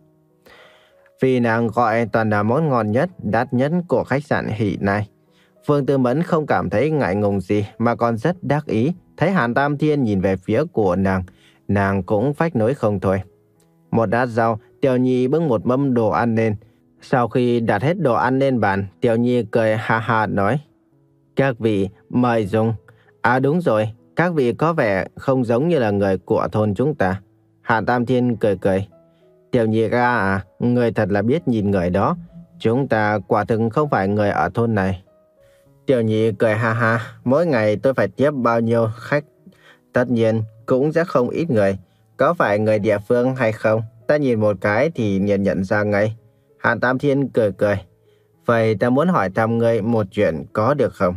Vì nàng gọi toàn là món ngon nhất, đắt nhất của khách sạn Hỷ Nai. Vương Tư Mẫn không cảm thấy ngại ngùng gì mà còn rất đắc ý. Thấy Hàn Tam Thiên nhìn về phía của nàng, nàng cũng phách nối không thôi. Một bát rau, Tiểu Nhi bưng một mâm đồ ăn lên. Sau khi đặt hết đồ ăn lên bàn, Tiểu Nhi cười ha ha nói. Các vị, mời dùng. À đúng rồi, các vị có vẻ không giống như là người của thôn chúng ta. Hàn Tam Thiên cười cười. Tiểu Nhi ca à, người thật là biết nhìn người đó. Chúng ta quả thực không phải người ở thôn này. Tiểu Nhi cười ha ha, mỗi ngày tôi phải tiếp bao nhiêu khách. Tất nhiên, cũng sẽ không ít người. Có phải người địa phương hay không? Ta nhìn một cái thì nhận nhận ra ngay. Hàn Tam Thiên cười cười. Vậy ta muốn hỏi thăm ngươi một chuyện có được không?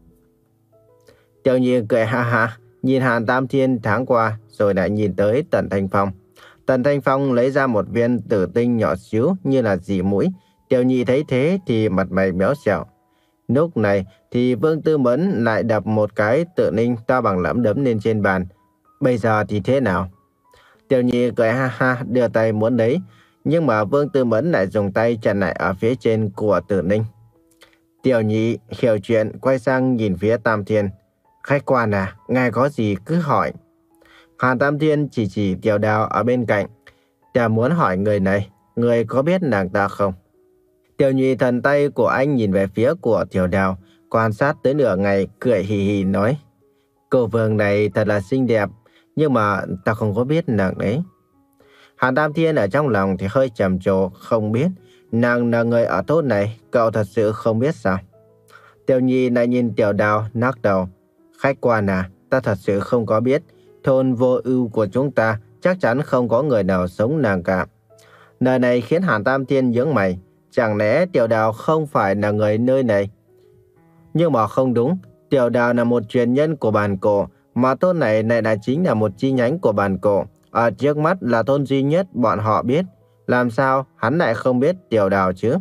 Tiểu Nhi cười ha ha, nhìn Hàn Tam Thiên tháng qua, rồi lại nhìn tới Tần Thanh Phong. Tần Thanh Phong lấy ra một viên tử tinh nhỏ xíu như là dì mũi. Tiểu Nhi thấy thế thì mặt mày méo xẹo. Lúc này thì Vương Tư Mẫn lại đập một cái tự ninh to bằng lẫm đấm lên trên bàn. Bây giờ thì thế nào? Tiểu Nhi cười ha ha đưa tay muốn lấy, nhưng mà Vương Tư Mẫn lại dùng tay chặn lại ở phía trên của Tử Ninh. Tiểu Nhi hiểu chuyện quay sang nhìn phía Tam Thiên. Khách quan à, ngài có gì cứ hỏi. Hàn Tam Thiên chỉ chỉ Tiểu Đào ở bên cạnh. Ta muốn hỏi người này, người có biết nàng ta không? Tiểu Nhi thần tay của anh nhìn về phía của Tiểu Đào, quan sát tới nửa ngày, cười hì hì nói. Cô Vương này thật là xinh đẹp, nhưng mà ta không có biết nàng ấy. Hàn Tam Thiên ở trong lòng thì hơi trầm trồ, không biết. Nàng là người ở thôn này, cậu thật sự không biết sao? Tiểu Nhi lại nhìn Tiểu Đào nắc đầu. Khách quan à, ta thật sự không có biết. Thôn Vô Ưu của chúng ta chắc chắn không có người nào giống nàng cả. Lời này khiến Hàn Tam Thiên nhướng mày. Chẳng lẽ Tiểu Đào không phải là người nơi này? Nhưng mà không đúng. Tiểu Đào là một truyền nhân của bản cổ, mà thôn này lại là chính là một chi nhánh của bản cổ. Ở trước mắt là thôn duy nhất bọn họ biết. Làm sao hắn lại không biết Tiểu Đào chứ?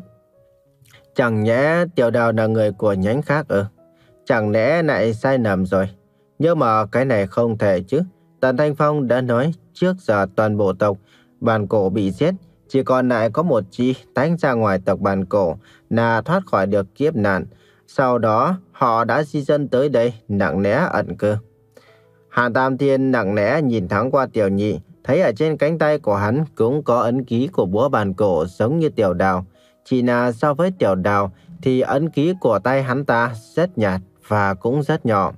Chẳng nhẽ Tiểu Đào là người của nhánh khác ư? Chẳng lẽ lại sai lầm rồi? Nhưng mà cái này không thể chứ. Tần Thanh Phong đã nói trước giờ toàn bộ tộc bản cổ bị giết, chỉ còn lại có một chi tách ra ngoài tộc bản cổ là thoát khỏi được kiếp nạn. Sau đó họ đã di dân tới đây nặng nẽ ẩn cư. Hàn Tam Thiên nặng nẽ nhìn thoáng qua Tiểu Nhị, thấy ở trên cánh tay của hắn cũng có ấn ký của búa bản cổ giống như Tiểu Đào. Chỉ là so với Tiểu Đào thì ấn ký của tay hắn ta rất nhạt và cũng rất nhỏ.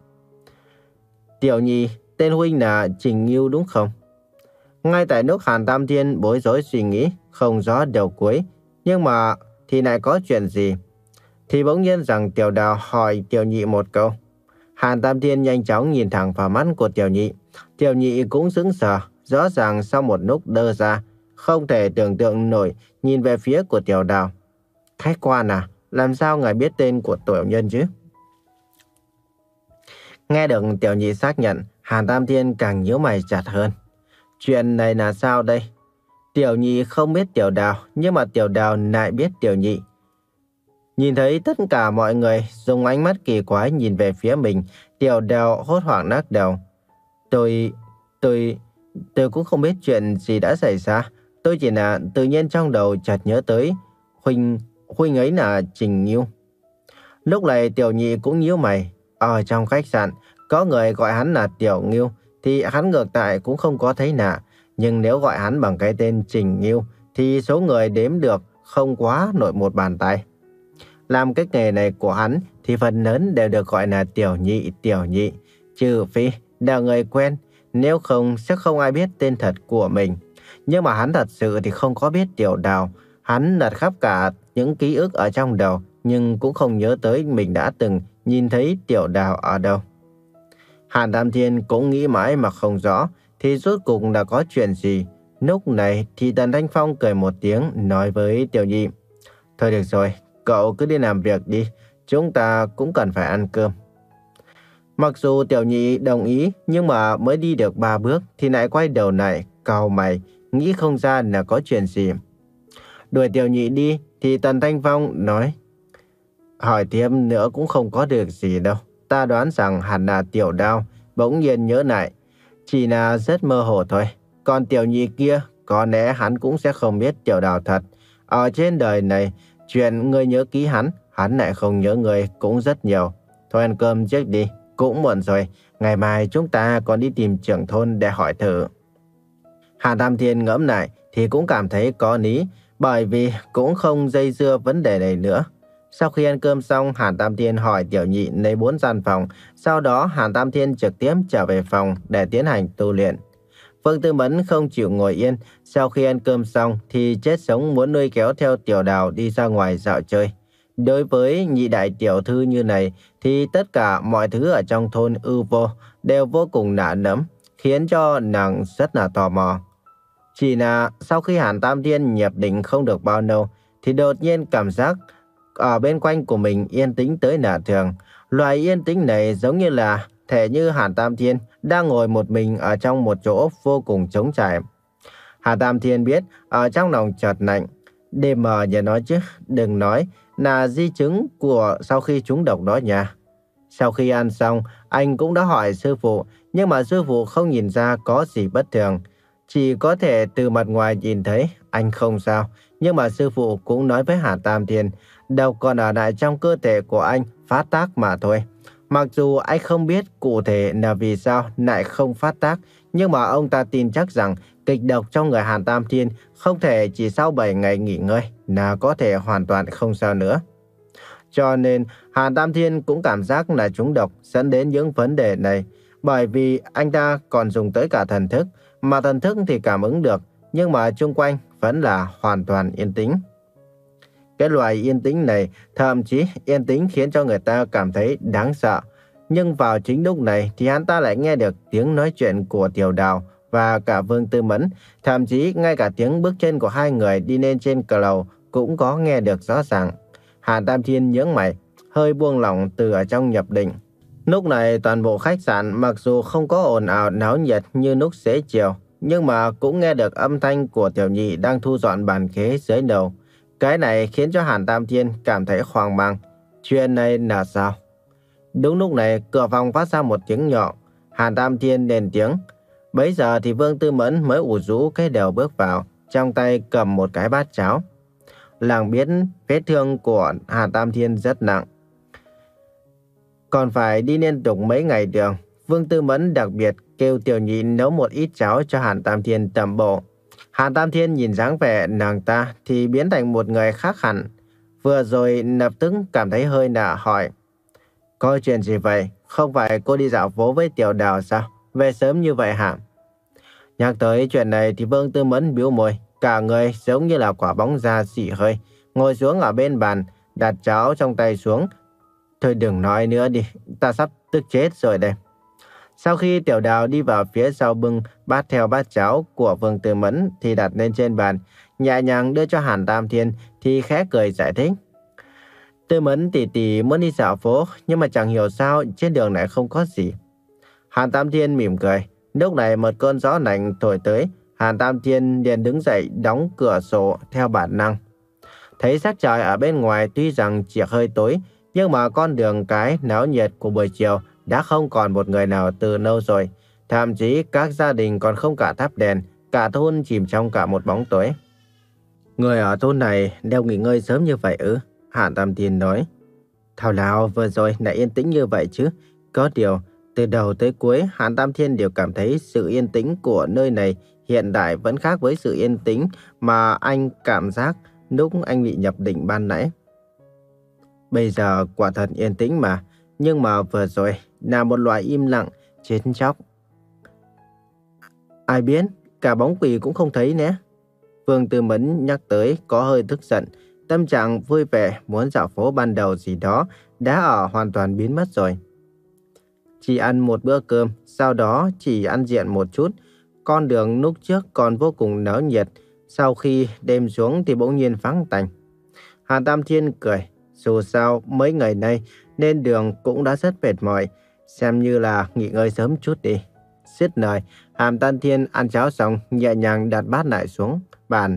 Tiểu Nhị, tên huynh là Trình Ngưu đúng không? Ngay tại lúc Hàn Tam Thiên bối rối suy nghĩ, không rõ đầu cuối, nhưng mà thì lại có chuyện gì? Thì bỗng nhiên rằng Tiểu Đào hỏi Tiểu Nhị một câu. Hàn Tam Thiên nhanh chóng nhìn thẳng vào mắt của Tiểu Nhị. Tiểu Nhị cũng sững sờ, rõ ràng sau một lúc đơ ra, không thể tưởng tượng nổi nhìn về phía của Tiểu Đào. Khách quan à, làm sao ngài biết tên của tiểu nhân chứ? Nghe được Tiểu Nhị xác nhận, Hàn Tam Thiên càng nhíu mày chặt hơn. Chuyện này là sao đây? Tiểu Nhị không biết Tiểu Đào, nhưng mà Tiểu Đào lại biết Tiểu Nhị. Nhìn thấy tất cả mọi người dùng ánh mắt kỳ quái nhìn về phía mình, Tiểu Đào hốt hoảng lắc đầu. Tôi, tôi, tôi cũng không biết chuyện gì đã xảy ra. Tôi chỉ là tự nhiên trong đầu chợt nhớ tới huynh, huynh ấy là Trình Nghiêu. Lúc này Tiểu Nhị cũng nhíu mày. Ở trong khách sạn, có người gọi hắn là Tiểu Nghiêu, thì hắn ngược lại cũng không có thấy lạ. Nhưng nếu gọi hắn bằng cái tên Trình Nghiêu, thì số người đếm được không quá nổi một bàn tay. Làm cái nghề này của hắn thì phần lớn đều được gọi là Tiểu Nhị, Tiểu Nhị. Trừ phi là người quen, nếu không sẽ không ai biết tên thật của mình. Nhưng mà hắn thật sự thì không có biết Tiểu Đào. Hắn lật khắp cả những ký ức ở trong đầu, nhưng cũng không nhớ tới mình đã từng nhìn thấy Tiểu Đào ở đâu. Hàn Tam Thiên cũng nghĩ mãi mà không rõ, thì rốt cuộc là có chuyện gì. Lúc này thì Tần Thanh Phong cười một tiếng nói với Tiểu Nhị. Thôi được rồi, cậu cứ đi làm việc đi, chúng ta cũng cần phải ăn cơm. Mặc dù Tiểu Nhị đồng ý, nhưng mà mới đi được ba bước thì lại quay đầu lại, cau mày, nghĩ không ra là có chuyện gì. Đuổi Tiểu Nhị đi thì Tần Thanh Phong nói. Hỏi thêm nữa cũng không có được gì đâu. Ta đoán rằng hẳn là Tiểu Đào bỗng nhiên nhớ lại. Chỉ là rất mơ hồ thôi. Còn Tiểu Nhị kia, có lẽ hắn cũng sẽ không biết Tiểu Đào thật. Ở trên đời này, chuyện người nhớ kỹ hắn, hắn lại không nhớ người cũng rất nhiều. Thôi ăn cơm trước đi, cũng muộn rồi. Ngày mai chúng ta còn đi tìm trưởng thôn để hỏi thử. Hàn Tam Thiên ngẫm lại thì cũng cảm thấy có lý, bởi vì cũng không dây dưa vấn đề này nữa. Sau khi ăn cơm xong, Hàn Tam Thiên hỏi Tiểu Nhị lấy bốn gian phòng. Sau đó Hàn Tam Thiên trực tiếp trở về phòng để tiến hành tu luyện. Vương Tư Mẫn không chịu ngồi yên. Sau khi ăn cơm xong thì chết sống muốn nuôi kéo theo Tiểu Đào đi ra ngoài dạo chơi. Đối với nhị đại tiểu thư như này thì tất cả mọi thứ ở trong thôn Ư Vô đều vô cùng lạ lẫm, khiến cho nàng rất là tò mò. Chỉ là sau khi Hàn Tam Thiên nhập định không được bao lâu thì đột nhiên cảm giác ở bên quanh của mình yên tĩnh tới lạ thường. Loại yên tĩnh này giống như là thể như Hàn Tam Thiên đang ngồi một mình ở trong một chỗ vô cùng trống trải. Hàn Tam Thiên biết ở trong lòng chợt lạnh. Đêm mờ nhà nói chứ, đừng nói là di chứng của sau khi trúng độc đó nha. Sau khi ăn xong, anh cũng đã hỏi sư phụ, nhưng mà sư phụ không nhìn ra có gì bất thường. Chỉ có thể từ mặt ngoài nhìn thấy anh không sao, nhưng mà sư phụ cũng nói với Hàn Tam Thiên, độc còn ở lại trong cơ thể của anh phát tác mà thôi. Mặc dù anh không biết cụ thể là vì sao lại không phát tác, nhưng mà ông ta tin chắc rằng kịch độc trong người Hàn Tam Thiên không thể chỉ sau bảy ngày nghỉ ngơi là có thể hoàn toàn không sao nữa. Cho nên Hàn Tam Thiên cũng cảm giác là trúng độc dẫn đến những vấn đề này, bởi vì anh ta còn dùng tới cả thần thức, mà thần thức thì cảm ứng được, nhưng mà xung quanh vẫn là hoàn toàn yên tĩnh. Cái loại yên tĩnh này thậm chí yên tĩnh khiến cho người ta cảm thấy đáng sợ. Nhưng vào chính lúc này thì hắn ta lại nghe được tiếng nói chuyện của Tiểu Đào và cả Vương Tư Mẫn. Thậm chí ngay cả tiếng bước chân của hai người đi lên trên cờ lầu cũng có nghe được rõ ràng. Hàn Tam Thiên nhướng mày, hơi buông lỏng từ ở trong nhập định. Lúc này toàn bộ khách sạn mặc dù không có ồn ào náo nhiệt như lúc xế chiều, nhưng mà cũng nghe được âm thanh của Tiểu Nhị đang thu dọn bàn ghế dưới lầu. Cái này khiến cho Hàn Tam Thiên cảm thấy hoang mang. Chuyện này là sao? Đúng lúc này cửa phòng phát ra một tiếng nhỏ. Hàn Tam Thiên lên tiếng. Bấy giờ thì Vương Tư Mẫn mới ủ rũ cái đầu bước vào, trong tay cầm một cái bát cháo. Làng biết vết thương của Hàn Tam Thiên rất nặng, còn phải đi liên tục mấy ngày đường. Vương Tư Mẫn đặc biệt kêu Tiểu Nhị nấu một ít cháo cho Hàn Tam Thiên tầm bổ. Hàn Tam Thiên nhìn dáng vẻ nàng ta thì biến thành một người khác hẳn. Vừa rồi lập tức cảm thấy hơi lạ, hỏi. Có chuyện gì vậy? Không phải cô đi dạo phố với Tiểu Đào sao? Về sớm như vậy hả? Nhắc tới chuyện này thì Vương Tư Mẫn bĩu môi, cả người giống như là quả bóng da xị hơi, ngồi xuống ở bên bàn, đặt cháo trong tay xuống. Thôi đừng nói nữa đi, ta sắp tức chết rồi đây. Sau khi Tiểu Đào đi vào phía sau bưng bát theo bát cháo của Vương Tư Mẫn thì đặt lên trên bàn, nhẹ nhàng đưa cho Hàn Tam Thiên thì khẽ cười giải thích. Tư Mẫn tỷ tỷ muốn đi dạo phố, nhưng mà chẳng hiểu sao trên đường này không có gì. Hàn Tam Thiên mỉm cười. Lúc này một cơn gió lạnh thổi tới, Hàn Tam Thiên liền đứng dậy đóng cửa sổ theo bản năng. Thấy sắc trời ở bên ngoài tuy rằng chỉ hơi tối, nhưng mà con đường cái náo nhiệt của buổi chiều đã không còn một người nào từ lâu rồi. Thậm chí các gia đình còn không cả thắp đèn, cả thôn chìm trong cả một bóng tối. Người ở thôn này đều nghỉ ngơi sớm như vậy ư? Hàn Tam Thiên nói. Thảo nào vừa rồi lại yên tĩnh như vậy chứ? Có điều, từ đầu tới cuối, Hàn Tam Thiên đều cảm thấy sự yên tĩnh của nơi này hiện tại vẫn khác với sự yên tĩnh mà anh cảm giác lúc anh bị nhập định ban nãy. Bây giờ quả thật yên tĩnh mà, nhưng mà vừa rồi là một loại im lặng, chết chóc. Ai biết, cả bóng quỷ cũng không thấy nhé. Vương Tư Mẫn nhắc tới có hơi tức giận, tâm trạng vui vẻ muốn dạo phố ban đầu gì đó đã ở hoàn toàn biến mất rồi. Chỉ ăn một bữa cơm, sau đó chỉ ăn diện một chút. Con đường lúc trước còn vô cùng náo nhiệt, sau khi đêm xuống thì bỗng nhiên vắng tanh. Hàn Tam Thiên cười, dù sao mấy ngày nay nên đường cũng đã rất mệt mỏi, xem như là nghỉ ngơi sớm chút đi. Dứt lời, Hàn Tam Thiên ăn cháo xong nhẹ nhàng đặt bát lại xuống bàn.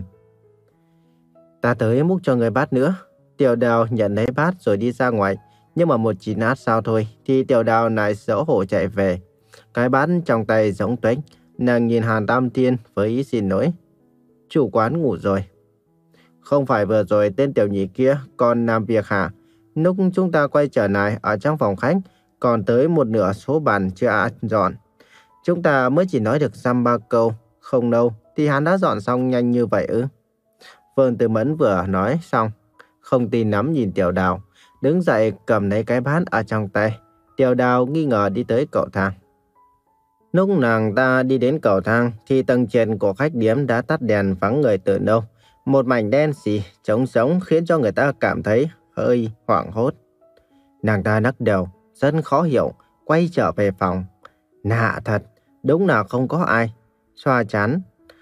Ta tới múc cho người bát nữa. Tiểu Đào nhận lấy bát rồi đi ra ngoài. Nhưng mà một chỉ nát sao thôi thì Tiểu Đào lại xấu hổ chạy về. Cái bát trong tay giống tuếch. Nàng nhìn Hàn Tam Thiên với ý xin lỗi. Chủ quán ngủ rồi. Không phải vừa rồi tên tiểu nhị kia còn làm việc hả? Lúc chúng ta quay trở lại ở trong phòng khách, còn tới một nửa số bàn chưa ăn dọn. Chúng ta mới chỉ nói được dăm ba câu, không đâu thì hắn đã dọn xong nhanh như vậy ư? Vương Tư Mẫn vừa nói xong, không tin lắm nhìn Tiểu Đào, đứng dậy cầm lấy cái bát ở trong tay. Tiểu Đào nghi ngờ đi tới cầu thang. Lúc nàng ta đi đến cầu thang thì tầng trên của khách điếm đã tắt đèn vắng người từ lâu. Một mảnh đen xì, trống rỗng khiến cho người ta cảm thấy hơi hoảng hốt. Nàng ta lắc đầu, rất khó hiểu, quay trở về phòng. Lạ thật, đúng là không có ai. Xoa chán.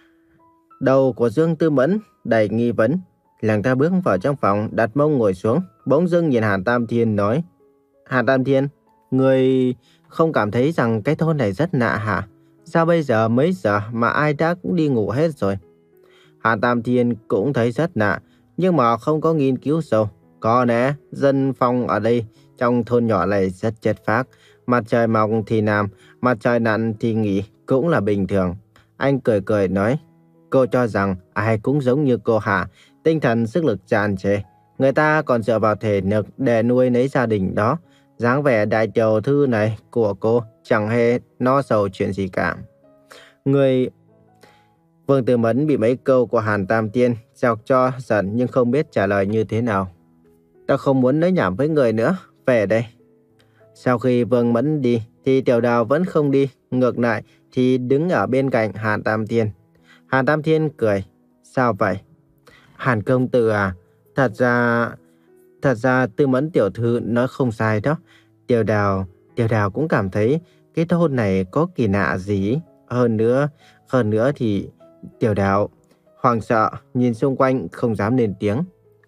Đầu của Dương Tư Mẫn đầy nghi vấn. Nàng ta bước vào trong phòng, đặt mông ngồi xuống, bỗng dưng nhìn Hàn Tam Thiên nói. Hàn Tam Thiên, người không cảm thấy rằng cái thôn này rất lạ hả? Sao bây giờ mấy giờ mà ai đã cũng đi ngủ hết rồi? Hàn Tam Thiên cũng thấy rất lạ, nhưng mà không có nghiên cứu sâu. Có lẽ dân phong ở đây trong thôn nhỏ này rất chất phác. Mặt trời mọc thì nằm, mặt trời lặn thì nghỉ, cũng là bình thường. Anh cười cười nói, cô cho rằng ai cũng giống như cô hả? Tinh thần sức lực tràn trề. Người ta còn dựa vào thể lực để nuôi nấy gia đình đó. Dáng vẻ đại tiểu thư này của cô chẳng hề no sầu chuyện gì cả. Người... Vương Tư Mẫn bị mấy câu của Hàn Tam Thiên chọc cho giận nhưng không biết trả lời như thế nào. Ta không muốn nói nhảm với người nữa, về đây. Sau khi Vương Mẫn đi thì Tiểu Đào vẫn không đi, ngược lại thì đứng ở bên cạnh Hàn Tam Thiên. Hàn Tam Thiên cười, sao vậy? Hàn công tử à, thật ra... Thật ra Tư Mẫn tiểu thư nói không sai đó. Tiểu Đào, Tiểu Đào cũng cảm thấy cái thôn này có kỳ lạ gì. Hơn nữa, hơn nữa thì Tiểu Đào hoảng sợ, nhìn xung quanh không dám lên tiếng.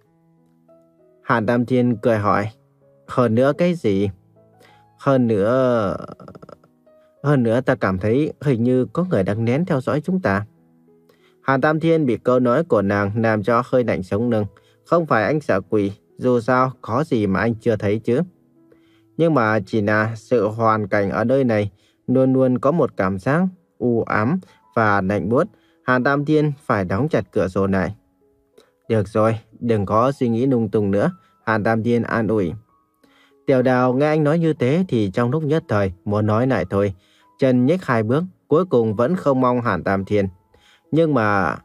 Hàn Tam Thiên cười hỏi, hơn nữa cái gì? Hơn nữa... Hơn nữa ta cảm thấy hình như có người đang nén theo dõi chúng ta. Hàn Tam Thiên bị câu nói của nàng làm cho hơi lạnh sống lưng. Không phải anh sợ quỷ, dù sao có gì mà anh chưa thấy chứ. Nhưng mà chỉ là sự hoàn cảnh ở nơi này luôn luôn có một cảm giác u ám và lạnh buốt. Hàn Tam Thiên phải đóng chặt cửa sổ này. Được rồi, đừng có suy nghĩ lung tung nữa, Hàn Tam Thiên an ủi. Tiểu Đào nghe anh nói như thế thì trong lúc nhất thời muốn nói lại thôi. Chân nhích hai bước, cuối cùng vẫn không mong Hàn Tam Thiên. Nhưng mà...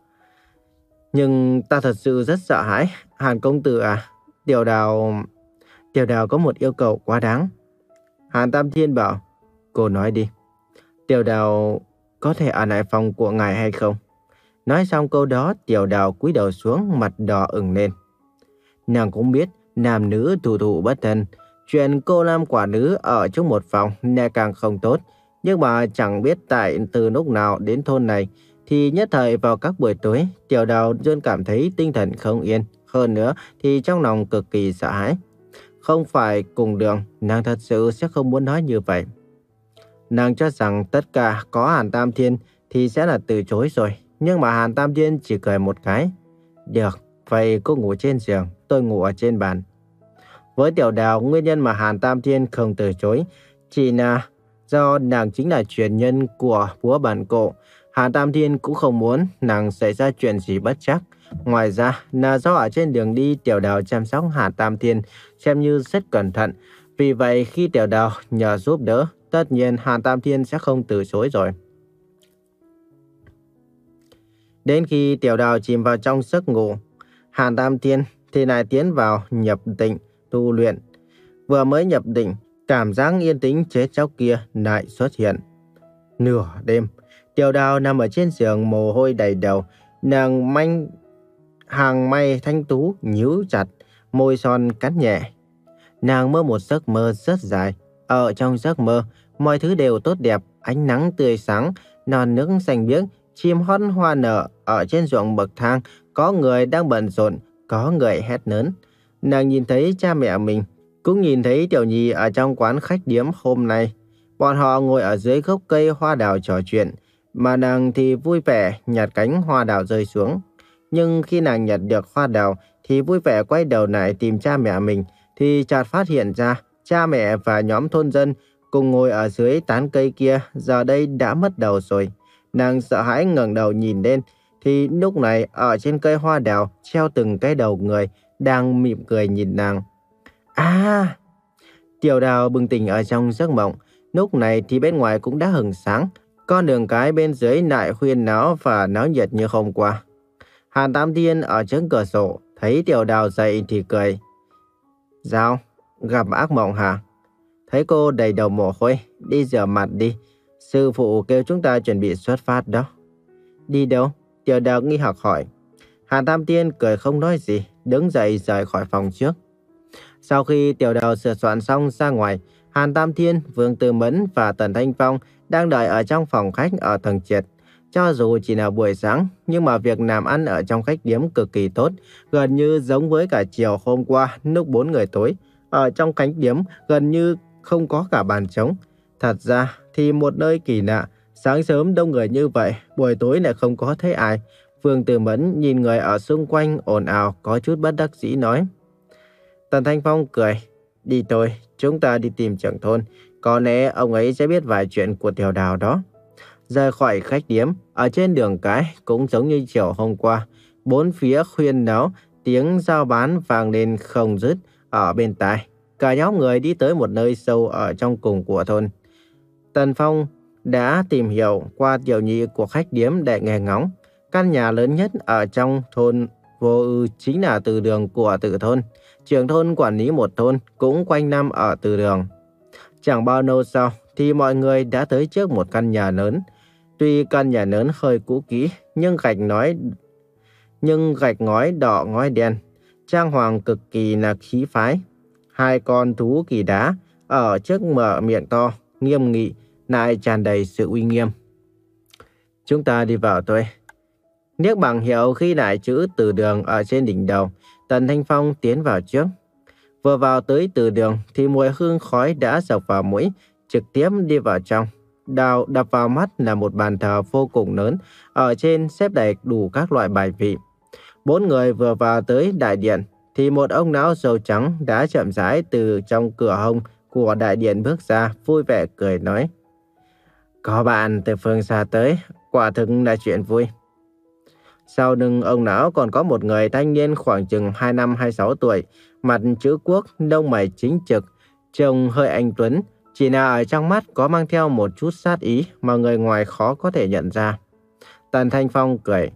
Nhưng ta thật sự rất sợ hãi. Hàn công tử à, Tiểu Đào... Tiểu Đào có một yêu cầu quá đáng. Hàn Tam Thiên bảo, cô nói đi. Tiểu Đào có thể ở lại phòng của ngài hay không? Nói xong câu đó, Tiểu Đào cúi đầu xuống, mặt đỏ ửng lên. Nàng cũng biết nam nữ thủ thụ bất thân. Chuyện cô nam quả nữ ở chung một phòng nghe càng không tốt. Nhưng mà chẳng biết tại từ lúc nào đến thôn này thì nhất thời vào các buổi tối, Tiểu Đào luôn cảm thấy tinh thần không yên. Hơn nữa thì trong lòng cực kỳ sợ hãi. Không phải cùng đường, nàng thật sự sẽ không muốn nói như vậy. Nàng cho rằng tất cả có Hàn Tam Thiên thì sẽ là từ chối rồi. Nhưng mà Hàn Tam Thiên chỉ cười một cái. Được, vậy cô ngủ trên giường, tôi ngủ ở trên bàn. Với Tiểu Đào, nguyên nhân mà Hàn Tam Thiên không từ chối chỉ là do nàng chính là truyền nhân của vua bản cổ. Hàn Tam Thiên cũng không muốn nàng xảy ra chuyện gì bất trắc. Ngoài ra là do ở trên đường đi Tiểu Đào chăm sóc Hàn Tam Thiên xem như rất cẩn thận. Vì vậy khi Tiểu Đào nhờ giúp đỡ, tất nhiên Hàn Tam Thiên sẽ không từ chối rồi. Đến khi Tiểu Đào chìm vào trong giấc ngủ, Hàn Tam Thiên thì lại tiến vào nhập định tu luyện. Vừa mới nhập định, cảm giác yên tĩnh chết chóc kia lại xuất hiện. Nửa đêm, Tiểu Đào nằm ở trên giường mồ hôi đầy đầu, nàng manh hàng may thanh tú nhíu chặt, môi son cắn nhẹ. Nàng mơ một giấc mơ rất dài. Ở trong giấc mơ, mọi thứ đều tốt đẹp, ánh nắng tươi sáng, non nước xanh biếc, chim hót hoa nở ở trên ruộng bậc thang, có người đang bận rộn, có người hét lớn. Nàng nhìn thấy cha mẹ mình, cũng nhìn thấy Tiểu Nhi ở trong quán khách điếm hôm nay. Bọn họ ngồi ở dưới gốc cây hoa đào trò chuyện, mà nàng thì vui vẻ nhặt cánh hoa đào rơi xuống. Nhưng khi nàng nhặt được hoa đào thì vui vẻ quay đầu lại tìm cha mẹ mình, thì chợt phát hiện ra cha mẹ và nhóm thôn dân cùng ngồi ở dưới tán cây kia giờ đây đã mất đầu rồi. Nàng sợ hãi ngẩng đầu nhìn lên, thì lúc này ở trên cây hoa đào treo từng cái đầu người đang mỉm cười nhìn nàng. À! Tiểu Đào bừng tỉnh ở trong giấc mộng. Lúc này thì bên ngoài cũng đã hừng sáng, con đường cái bên dưới lại huyên náo và náo nhiệt như hôm qua. Hàn Tam Thiên ở trước cửa sổ thấy Tiểu Đào dậy thì cười. Sao? Gặp ác mộng hả? Thấy cô đầy đầu mồ hôi, đi rửa mặt đi. Sư phụ kêu chúng ta chuẩn bị xuất phát đó. Đi đâu? Tiểu Đào nghi hoặc hỏi. Hàn Tam Thiên cười không nói gì, đứng dậy rời khỏi phòng trước. Sau khi Tiểu Đào sửa soạn xong ra ngoài, Hàn Tam Thiên, Vương Tư Mẫn và Tần Thanh Phong đang đợi ở trong phòng khách ở tầng trệt. Cho dù chỉ là buổi sáng, nhưng mà việc làm ăn ở trong khách điếm cực kỳ tốt, gần như giống với cả chiều hôm qua lúc bốn người tối. Ở trong khách điếm gần như không có cả bàn trống. Thật ra thì một nơi kỳ lạ, sáng sớm đông người như vậy, buổi tối lại không có thấy ai. Vương Tư Mẫn nhìn người ở xung quanh ồn ào, có chút bất đắc dĩ nói. Tần Thanh Phong cười. Đi thôi, chúng ta đi tìm trưởng thôn. Có lẽ ông ấy sẽ biết vài chuyện của Tiểu Đào đó. Rời khỏi khách điếm, ở trên đường cái cũng giống như chiều hôm qua. Bốn phía khuyên náo, tiếng giao bán vang lên không dứt ở bên tai. Cả nhóm người đi tới một nơi sâu ở trong cùng của thôn. Tần Phong đã tìm hiểu qua tiểu nhị của khách điếm để nghe ngóng. Căn nhà lớn nhất ở trong thôn Vô Ư chính là từ đường của tự thôn. Trưởng thôn quản lý một thôn cũng quanh năm ở từ đường. Chẳng bao lâu sau thì mọi người đã tới trước một căn nhà lớn. Tuy căn nhà lớn hơi cũ kỹ nhưng gạch nói nhưng gạch ngói đỏ ngói đen, trang hoàng cực kỳ là khí phái. Hai con thú kỳ đá ở trước mở miệng to, nghiêm nghị, lại tràn đầy sự uy nghiêm. Chúng ta đi vào thôi. Niếc bằng hiệu khi lại chữ từ đường ở trên đỉnh đầu, Tần Thanh Phong tiến vào trước. Vừa vào tới từ đường thì mùi hương khói đã sộc vào mũi, trực tiếp đi vào trong. Đào đập vào mắt là một bàn thờ vô cùng lớn, ở trên xếp đầy đủ các loại bài vị. Bốn người vừa vào tới đại điện thì một ông lão râu trắng đã chậm rãi từ trong cửa hông của đại điện bước ra, vui vẻ cười nói. Có bạn từ phương xa tới, quả thực là chuyện vui. Sau lưng ông lão còn có một người thanh niên khoảng chừng hai năm hai mươi sáu tuổi, mặt chữ quốc, lông mày chính trực, trông hơi anh tuấn, chỉ là ở trong mắt có mang theo một chút sát ý mà người ngoài khó có thể nhận ra. Tần Thanh Phong cười.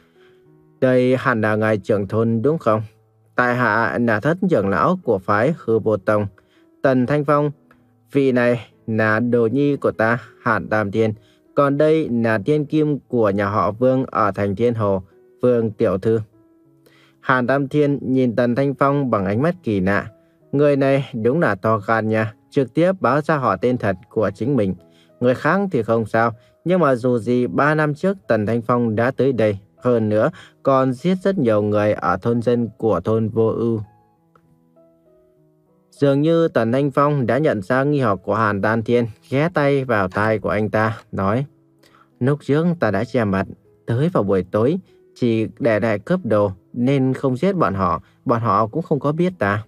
Đây hẳn là ngài trưởng thôn đúng không? Tại hạ là thất trưởng lão của phái Hư Vô Tông. Tần Thanh Phong, vị này là đồ nhi của ta, Hàn Tam Thiên. Còn đây là thiên kim của nhà họ Vương ở thành Thiên Hồ, Vương tiểu thư. Hàn Tam Thiên nhìn Tần Thanh Phong bằng ánh mắt kỳ lạ. Người này đúng là to gan nha, trực tiếp báo ra họ tên thật của chính mình. Người khác thì không sao, nhưng mà dù gì ba năm trước Tần Thanh Phong đã tới đây. Hơn nữa, còn giết rất nhiều người ở thôn dân của thôn Vô Ưu. Dường như Tần Thanh Phong đã nhận ra nghi hoặc của Hàn Tam Thiên, ghé tay vào tai của anh ta, nói: Lúc trước ta đã che mặt, tới vào buổi tối, chỉ để lại cướp đồ, nên không giết bọn họ, bọn họ cũng không có biết ta.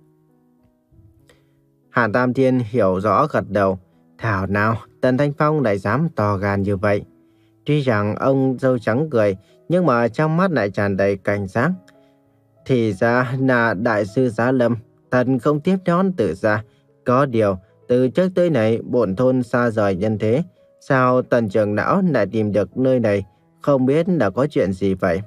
Hàn Tam Thiên hiểu rõ gật đầu, thảo nào Tần Thanh Phong lại dám to gan như vậy. Tuy rằng ông râu trắng cười, nhưng mà trong mắt lại tràn đầy cảnh giác. Thì ra là đại sư Giá Lâm, thật không tiếp đón từ xa. Có điều, từ trước tới nay bổn thôn xa rời nhân thế, sao Tần trưởng lão lại tìm được nơi này, không biết là có chuyện gì vậy?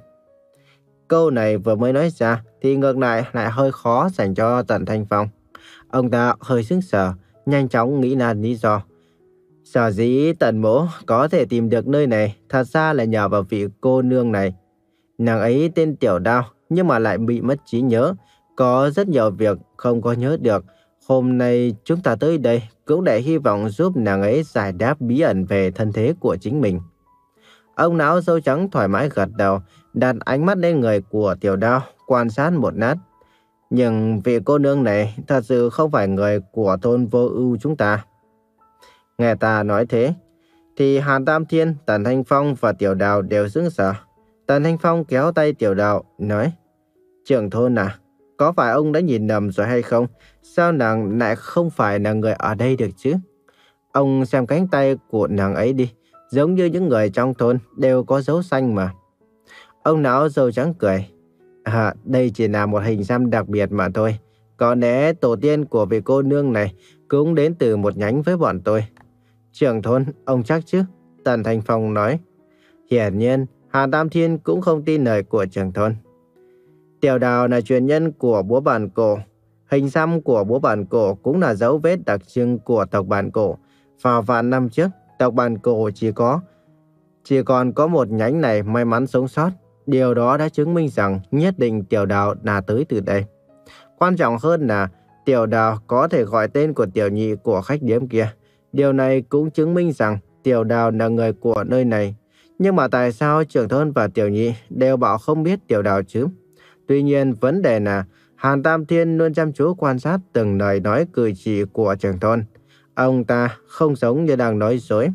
Câu này vừa mới nói ra thì ngược lại lại hơi khó dành cho Tần Thanh Phong. Ông ta hơi sững sờ, nhanh chóng nghĩ ra lý do. Sở dĩ Tần mỗ có thể tìm được nơi này thật ra là nhờ vào vị cô nương này. Nàng ấy tên Tiểu Đao, nhưng mà lại bị mất trí nhớ, có rất nhiều việc không có nhớ được. Hôm nay chúng ta tới đây cũng để hy vọng giúp nàng ấy giải đáp bí ẩn về thân thế của chính mình. Ông lão râu trắng thoải mái gật đầu, đặt ánh mắt lên người của Tiểu Đao, quan sát một lát. Nhưng vị cô nương này thật sự không phải người của thôn Vô Ưu chúng ta. Nghe ta nói thế, thì Hàn Tam Thiên, Tần Thanh Phong và Tiểu Đào đều sững sờ. Tần Thanh Phong kéo tay Tiểu Đào, nói: Trưởng thôn à, có phải ông đã nhìn nhầm rồi hay không? Sao nàng lại không phải là người ở đây được chứ? Ông xem cánh tay của nàng ấy đi, giống như những người trong thôn đều có dấu xanh mà. Ông lão râu trắng cười: À, đây chỉ là một hình xăm đặc biệt mà thôi. Có lẽ tổ tiên của vị cô nương này cũng đến từ một nhánh với bọn tôi. Trưởng thôn, ông chắc chứ? Tần Thanh Phong nói. Hiển nhiên, Hàn Tam Thiên cũng không tin lời của trưởng thôn. Tiểu Đào là truyền nhân của búa bản cổ. Hình xăm của búa bản cổ cũng là dấu vết đặc trưng của tộc bản cổ. Vào vạn năm trước, tộc bản cổ chỉ có chỉ còn có một nhánh này may mắn sống sót. Điều đó đã chứng minh rằng nhất định Tiểu Đào là tới từ đây. Quan trọng hơn là Tiểu Đào có thể gọi tên của tiểu nhị của khách điếm kia. Điều này cũng chứng minh rằng Tiểu Đào là người của nơi này. Nhưng mà tại sao trưởng thôn và tiểu nhị đều bảo không biết Tiểu Đào chứ? Tuy nhiên vấn đề là Hàn Tam Thiên luôn chăm chú quan sát từng lời nói cử chỉ của trưởng thôn. Ông ta không giống như đang nói dối.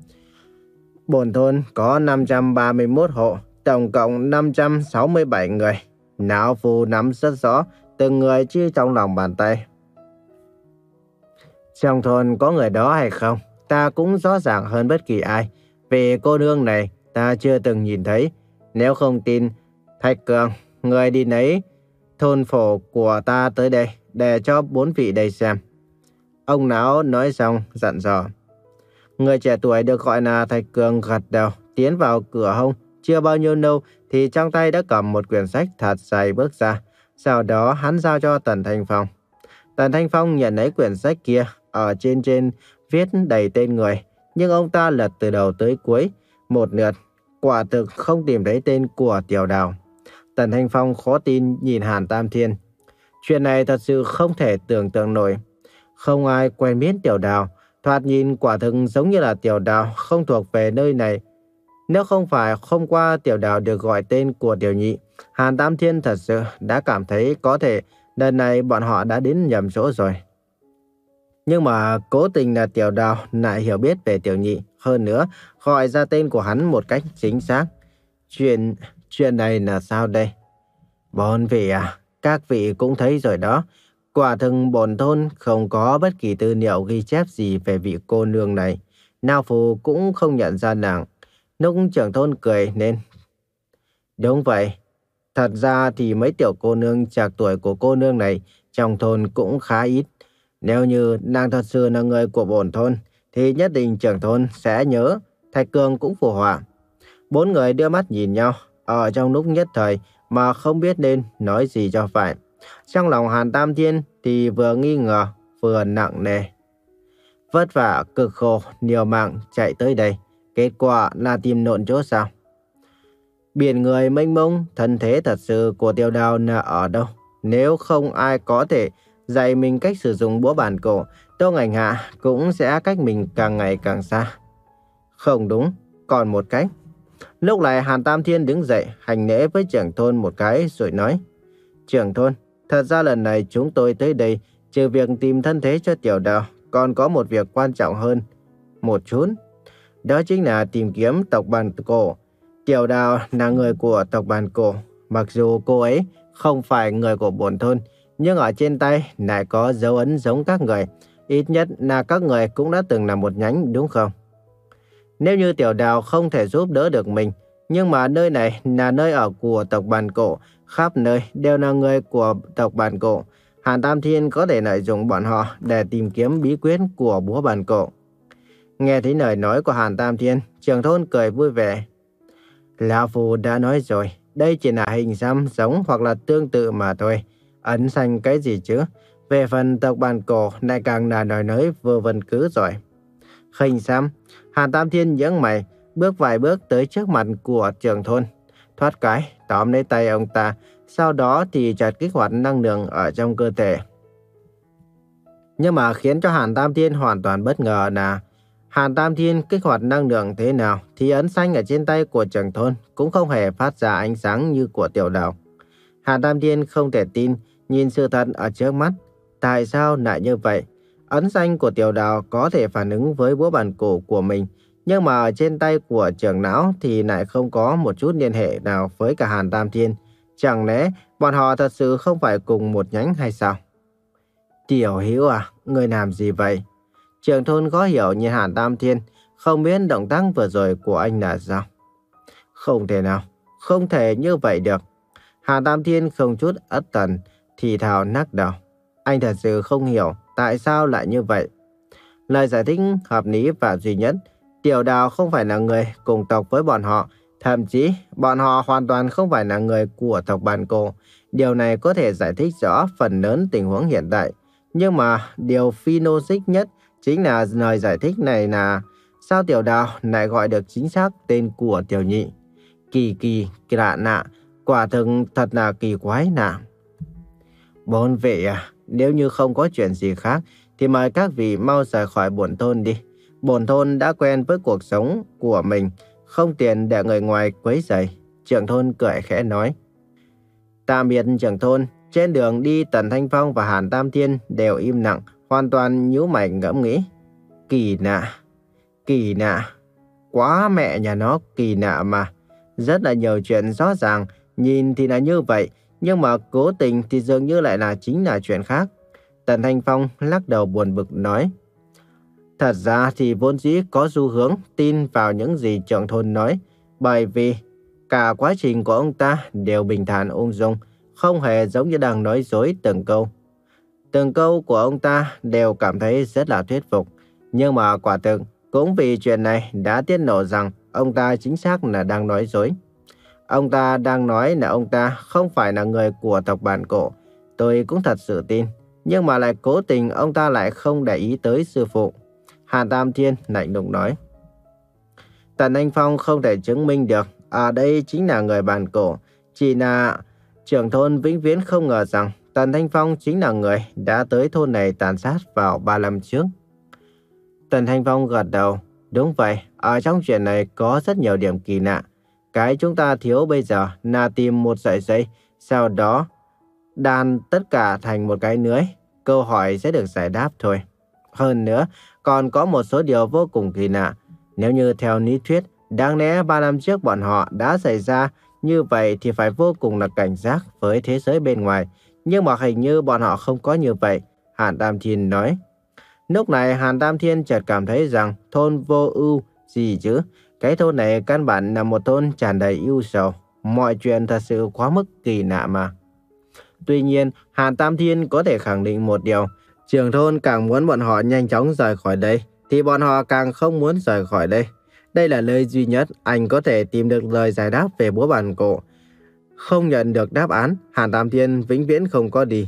Bổn thôn có năm trăm ba mươi mốt hộ, tổng cộng năm trăm sáu mươi bảy người. Lão Phu nắm rất rõ, từng người chia trong lòng bàn tay. Trong thôn có người đó hay không, ta cũng rõ ràng hơn bất kỳ ai. Vì cô nương này ta chưa từng nhìn thấy. Nếu không tin, Thạch Cường, người đi lấy thôn phổ của ta tới đây để cho bốn vị đây xem. Ông lão nói xong dặn dò. Người trẻ tuổi được gọi là Thạch Cường gật đầu, tiến vào cửa hông. Chưa bao nhiêu lâu thì trong tay đã cầm một quyển sách thật dày bước ra. Sau đó hắn giao cho Tần Thanh Phong. Tần Thanh Phong nhận lấy quyển sách kia, ở trên trên viết đầy tên người. Nhưng ông ta lật từ đầu tới cuối, một lượt, quả thực không tìm thấy tên của Tiểu Đào. Tần Thanh Phong khó tin nhìn Hàn Tam Thiên. Chuyện này thật sự không thể tưởng tượng nổi. Không ai quen biết Tiểu Đào, thoạt nhìn quả thực giống như là Tiểu Đào không thuộc về nơi này. Nếu không phải hôm qua Tiểu Đào được gọi tên của tiểu nhị, Hàn Tam Thiên thật sự đã cảm thấy có thể lần này bọn họ đã đến nhầm chỗ rồi. Nhưng mà cố tình là Tiểu Đào lại hiểu biết về tiểu nhị, hơn nữa gọi ra tên của hắn một cách chính xác. Chuyện, chuyện này là sao đây? Bốn vị à, các vị cũng thấy rồi đó. Quả thực bổn thôn không có bất kỳ tư liệu ghi chép gì về vị cô nương này. Lão Phu cũng không nhận ra nàng. Lúc trưởng thôn cười nên. Đúng vậy. Thật ra thì mấy tiểu cô nương trạc tuổi của cô nương này trong thôn cũng khá ít. Nếu như nàng thật sự là người của bổn thôn thì nhất định trưởng thôn sẽ nhớ. Thạch Cường cũng phù họa. Bốn người đưa mắt nhìn nhau ở trong lúc nhất thời mà không biết nên nói gì cho phải. Trong lòng Hàn Tam Thiên thì vừa nghi ngờ vừa nặng nề. Vất vả cực khổ liều mạng chạy tới đây, kết quả là tìm lộn chỗ sao? Biển người mênh mông, thân thế thật sự của Tiểu Đào là ở đâu? Nếu không ai có thể dạy mình cách sử dụng búa bàn cổ, Tô Ngành Hạ cũng sẽ cách mình càng ngày càng xa. Không đúng, còn một cách. Lúc này Hàn Tam Thiên đứng dậy, hành lễ với trưởng thôn một cái rồi nói: Trưởng thôn, thật ra lần này chúng tôi tới đây, trừ việc tìm thân thế cho Tiểu Đào, còn có một việc quan trọng hơn một chút. Đó chính là tìm kiếm tộc Bàn Cổ. Tiểu Đào là người của tộc Bàn Cổ. Mặc dù cô ấy không phải người của bổn thôn, nhưng ở trên tay lại có dấu ấn giống các người. Ít nhất là các người cũng đã từng là một nhánh, đúng không? Nếu như Tiểu Đào không thể giúp đỡ được mình, nhưng mà nơi này là nơi ở của tộc Bàn Cổ, khắp nơi đều là người của tộc Bàn Cổ, Hàn Tam Thiên có thể lợi dụng bọn họ để tìm kiếm bí quyết của búa Bàn Cổ. Nghe thấy lời nói của Hàn Tam Thiên, trưởng thôn cười vui vẻ. Lão Phu đã nói rồi, đây chỉ là hình xăm giống hoặc là tương tự mà thôi. Ấn xanh cái gì chứ? Về phần tộc Bàn Cổ lại càng là nói nói vô vân cứ rồi. Hình xăm, Hàn Tam Thiên nhướng mày, bước vài bước tới trước mặt của trưởng thôn. Thoát cái, tóm lấy tay ông ta, sau đó thì chợt kích hoạt năng lượng ở trong cơ thể. Nhưng mà khiến cho Hàn Tam Thiên hoàn toàn bất ngờ là Hàn Tam Thiên kích hoạt năng lượng thế nào thì ấn xanh ở trên tay của trưởng thôn cũng không hề phát ra ánh sáng như của Tiểu Đào. Hàn Tam Thiên không thể tin nhìn sự thật ở trước mắt. Tại sao lại như vậy? Ấn xanh của Tiểu Đào có thể phản ứng với búa bàn cổ của mình, nhưng mà ở trên tay của trưởng lão thì lại không có một chút liên hệ nào với cả Hàn Tam Thiên. Chẳng lẽ bọn họ thật sự không phải cùng một nhánh hay sao? Tiểu Hữu à, người làm gì vậy? Trưởng thôn có hiểu nhìn Hàn Tam Thiên, không biết động tác vừa rồi của anh là sao? Không thể nào, không thể như vậy được. Hàn Tam Thiên không chút ất tần, thì thào nắc đầu. Anh thật sự không hiểu tại sao lại như vậy. Lời giải thích hợp lý và duy nhất, Tiểu Đào không phải là người cùng tộc với bọn họ, thậm chí bọn họ hoàn toàn không phải là người của tộc Bàn Cổ. Điều này có thể giải thích rõ phần lớn tình huống hiện tại. Nhưng mà điều phi logic nhất chính là lời giải thích này là sao Tiểu Đào lại gọi được chính xác tên của Tiểu Nhị. Kỳ kỳ, lạ nạ, quả thực thật là kỳ quái nạ. Bốn vị à, nếu như không có chuyện gì khác thì mời các vị mau rời khỏi bổn thôn đi. Bổn thôn đã quen với cuộc sống của mình, không tiền để người ngoài quấy rầy. Trưởng thôn cười khẽ nói. Tạm biệt trưởng thôn. Trên đường đi, Tần Thanh Phong và Hàn Tam Thiên đều im lặng, hoàn toàn nhíu mày ngẫm nghĩ. Kỳ lạ, kỳ lạ, quá mẹ nhà nó kỳ lạ mà. Rất là nhiều chuyện rõ ràng, nhìn thì là như vậy, nhưng mà cố tình thì dường như lại là chính là chuyện khác. Tần Thanh Phong lắc đầu buồn bực nói. Thật ra thì vốn dĩ có xu hướng tin vào những gì trưởng thôn nói, bởi vì cả quá trình của ông ta đều bình thản ung dung, không hề giống như đang nói dối từng câu. Từng câu của ông ta đều cảm thấy rất là thuyết phục, nhưng mà quả thực cũng vì chuyện này đã tiết lộ rằng ông ta chính xác là đang nói dối. Ông ta đang nói là ông ta không phải là người của tộc Bàn Cổ. Tôi cũng thật sự tin, nhưng mà lại cố tình ông ta lại không để ý tới sư phụ. Hàn Tam Thiên lạnh lùng nói. Tần Anh Phong không thể chứng minh được ở đây chính là người Bàn Cổ. Chỉ là trưởng thôn vĩnh viễn không ngờ rằng Tần Thanh Phong chính là người đã tới thôn này tàn sát vào ba năm trước. Tần Thanh Phong gật đầu. Đúng vậy, ở trong chuyện này có rất nhiều điểm kỳ lạ. Cái chúng ta thiếu bây giờ là tìm một sợi dây, sau đó đan tất cả thành một cái lưới. Câu hỏi sẽ được giải đáp thôi. Hơn nữa, còn có một số điều vô cùng kỳ lạ. Nếu như theo lý thuyết, đáng lẽ ba năm trước bọn họ đã xảy ra như vậy thì phải vô cùng là cảnh giác với thế giới bên ngoài. Nhưng mà hình như bọn họ không có như vậy, Hàn Tam Thiên nói. Lúc này Hàn Tam Thiên chợt cảm thấy rằng thôn vô ưu gì chứ. Cái thôn này căn bản là một thôn tràn đầy ưu sầu. Mọi chuyện thật sự quá mức kỳ lạ mà. Tuy nhiên, Hàn Tam Thiên có thể khẳng định một điều. Trưởng thôn càng muốn bọn họ nhanh chóng rời khỏi đây, thì bọn họ càng không muốn rời khỏi đây. Đây là nơi duy nhất anh có thể tìm được lời giải đáp về búa Bàn Cổ. Không nhận được đáp án, Hàn Tam Thiên vĩnh viễn không có đi.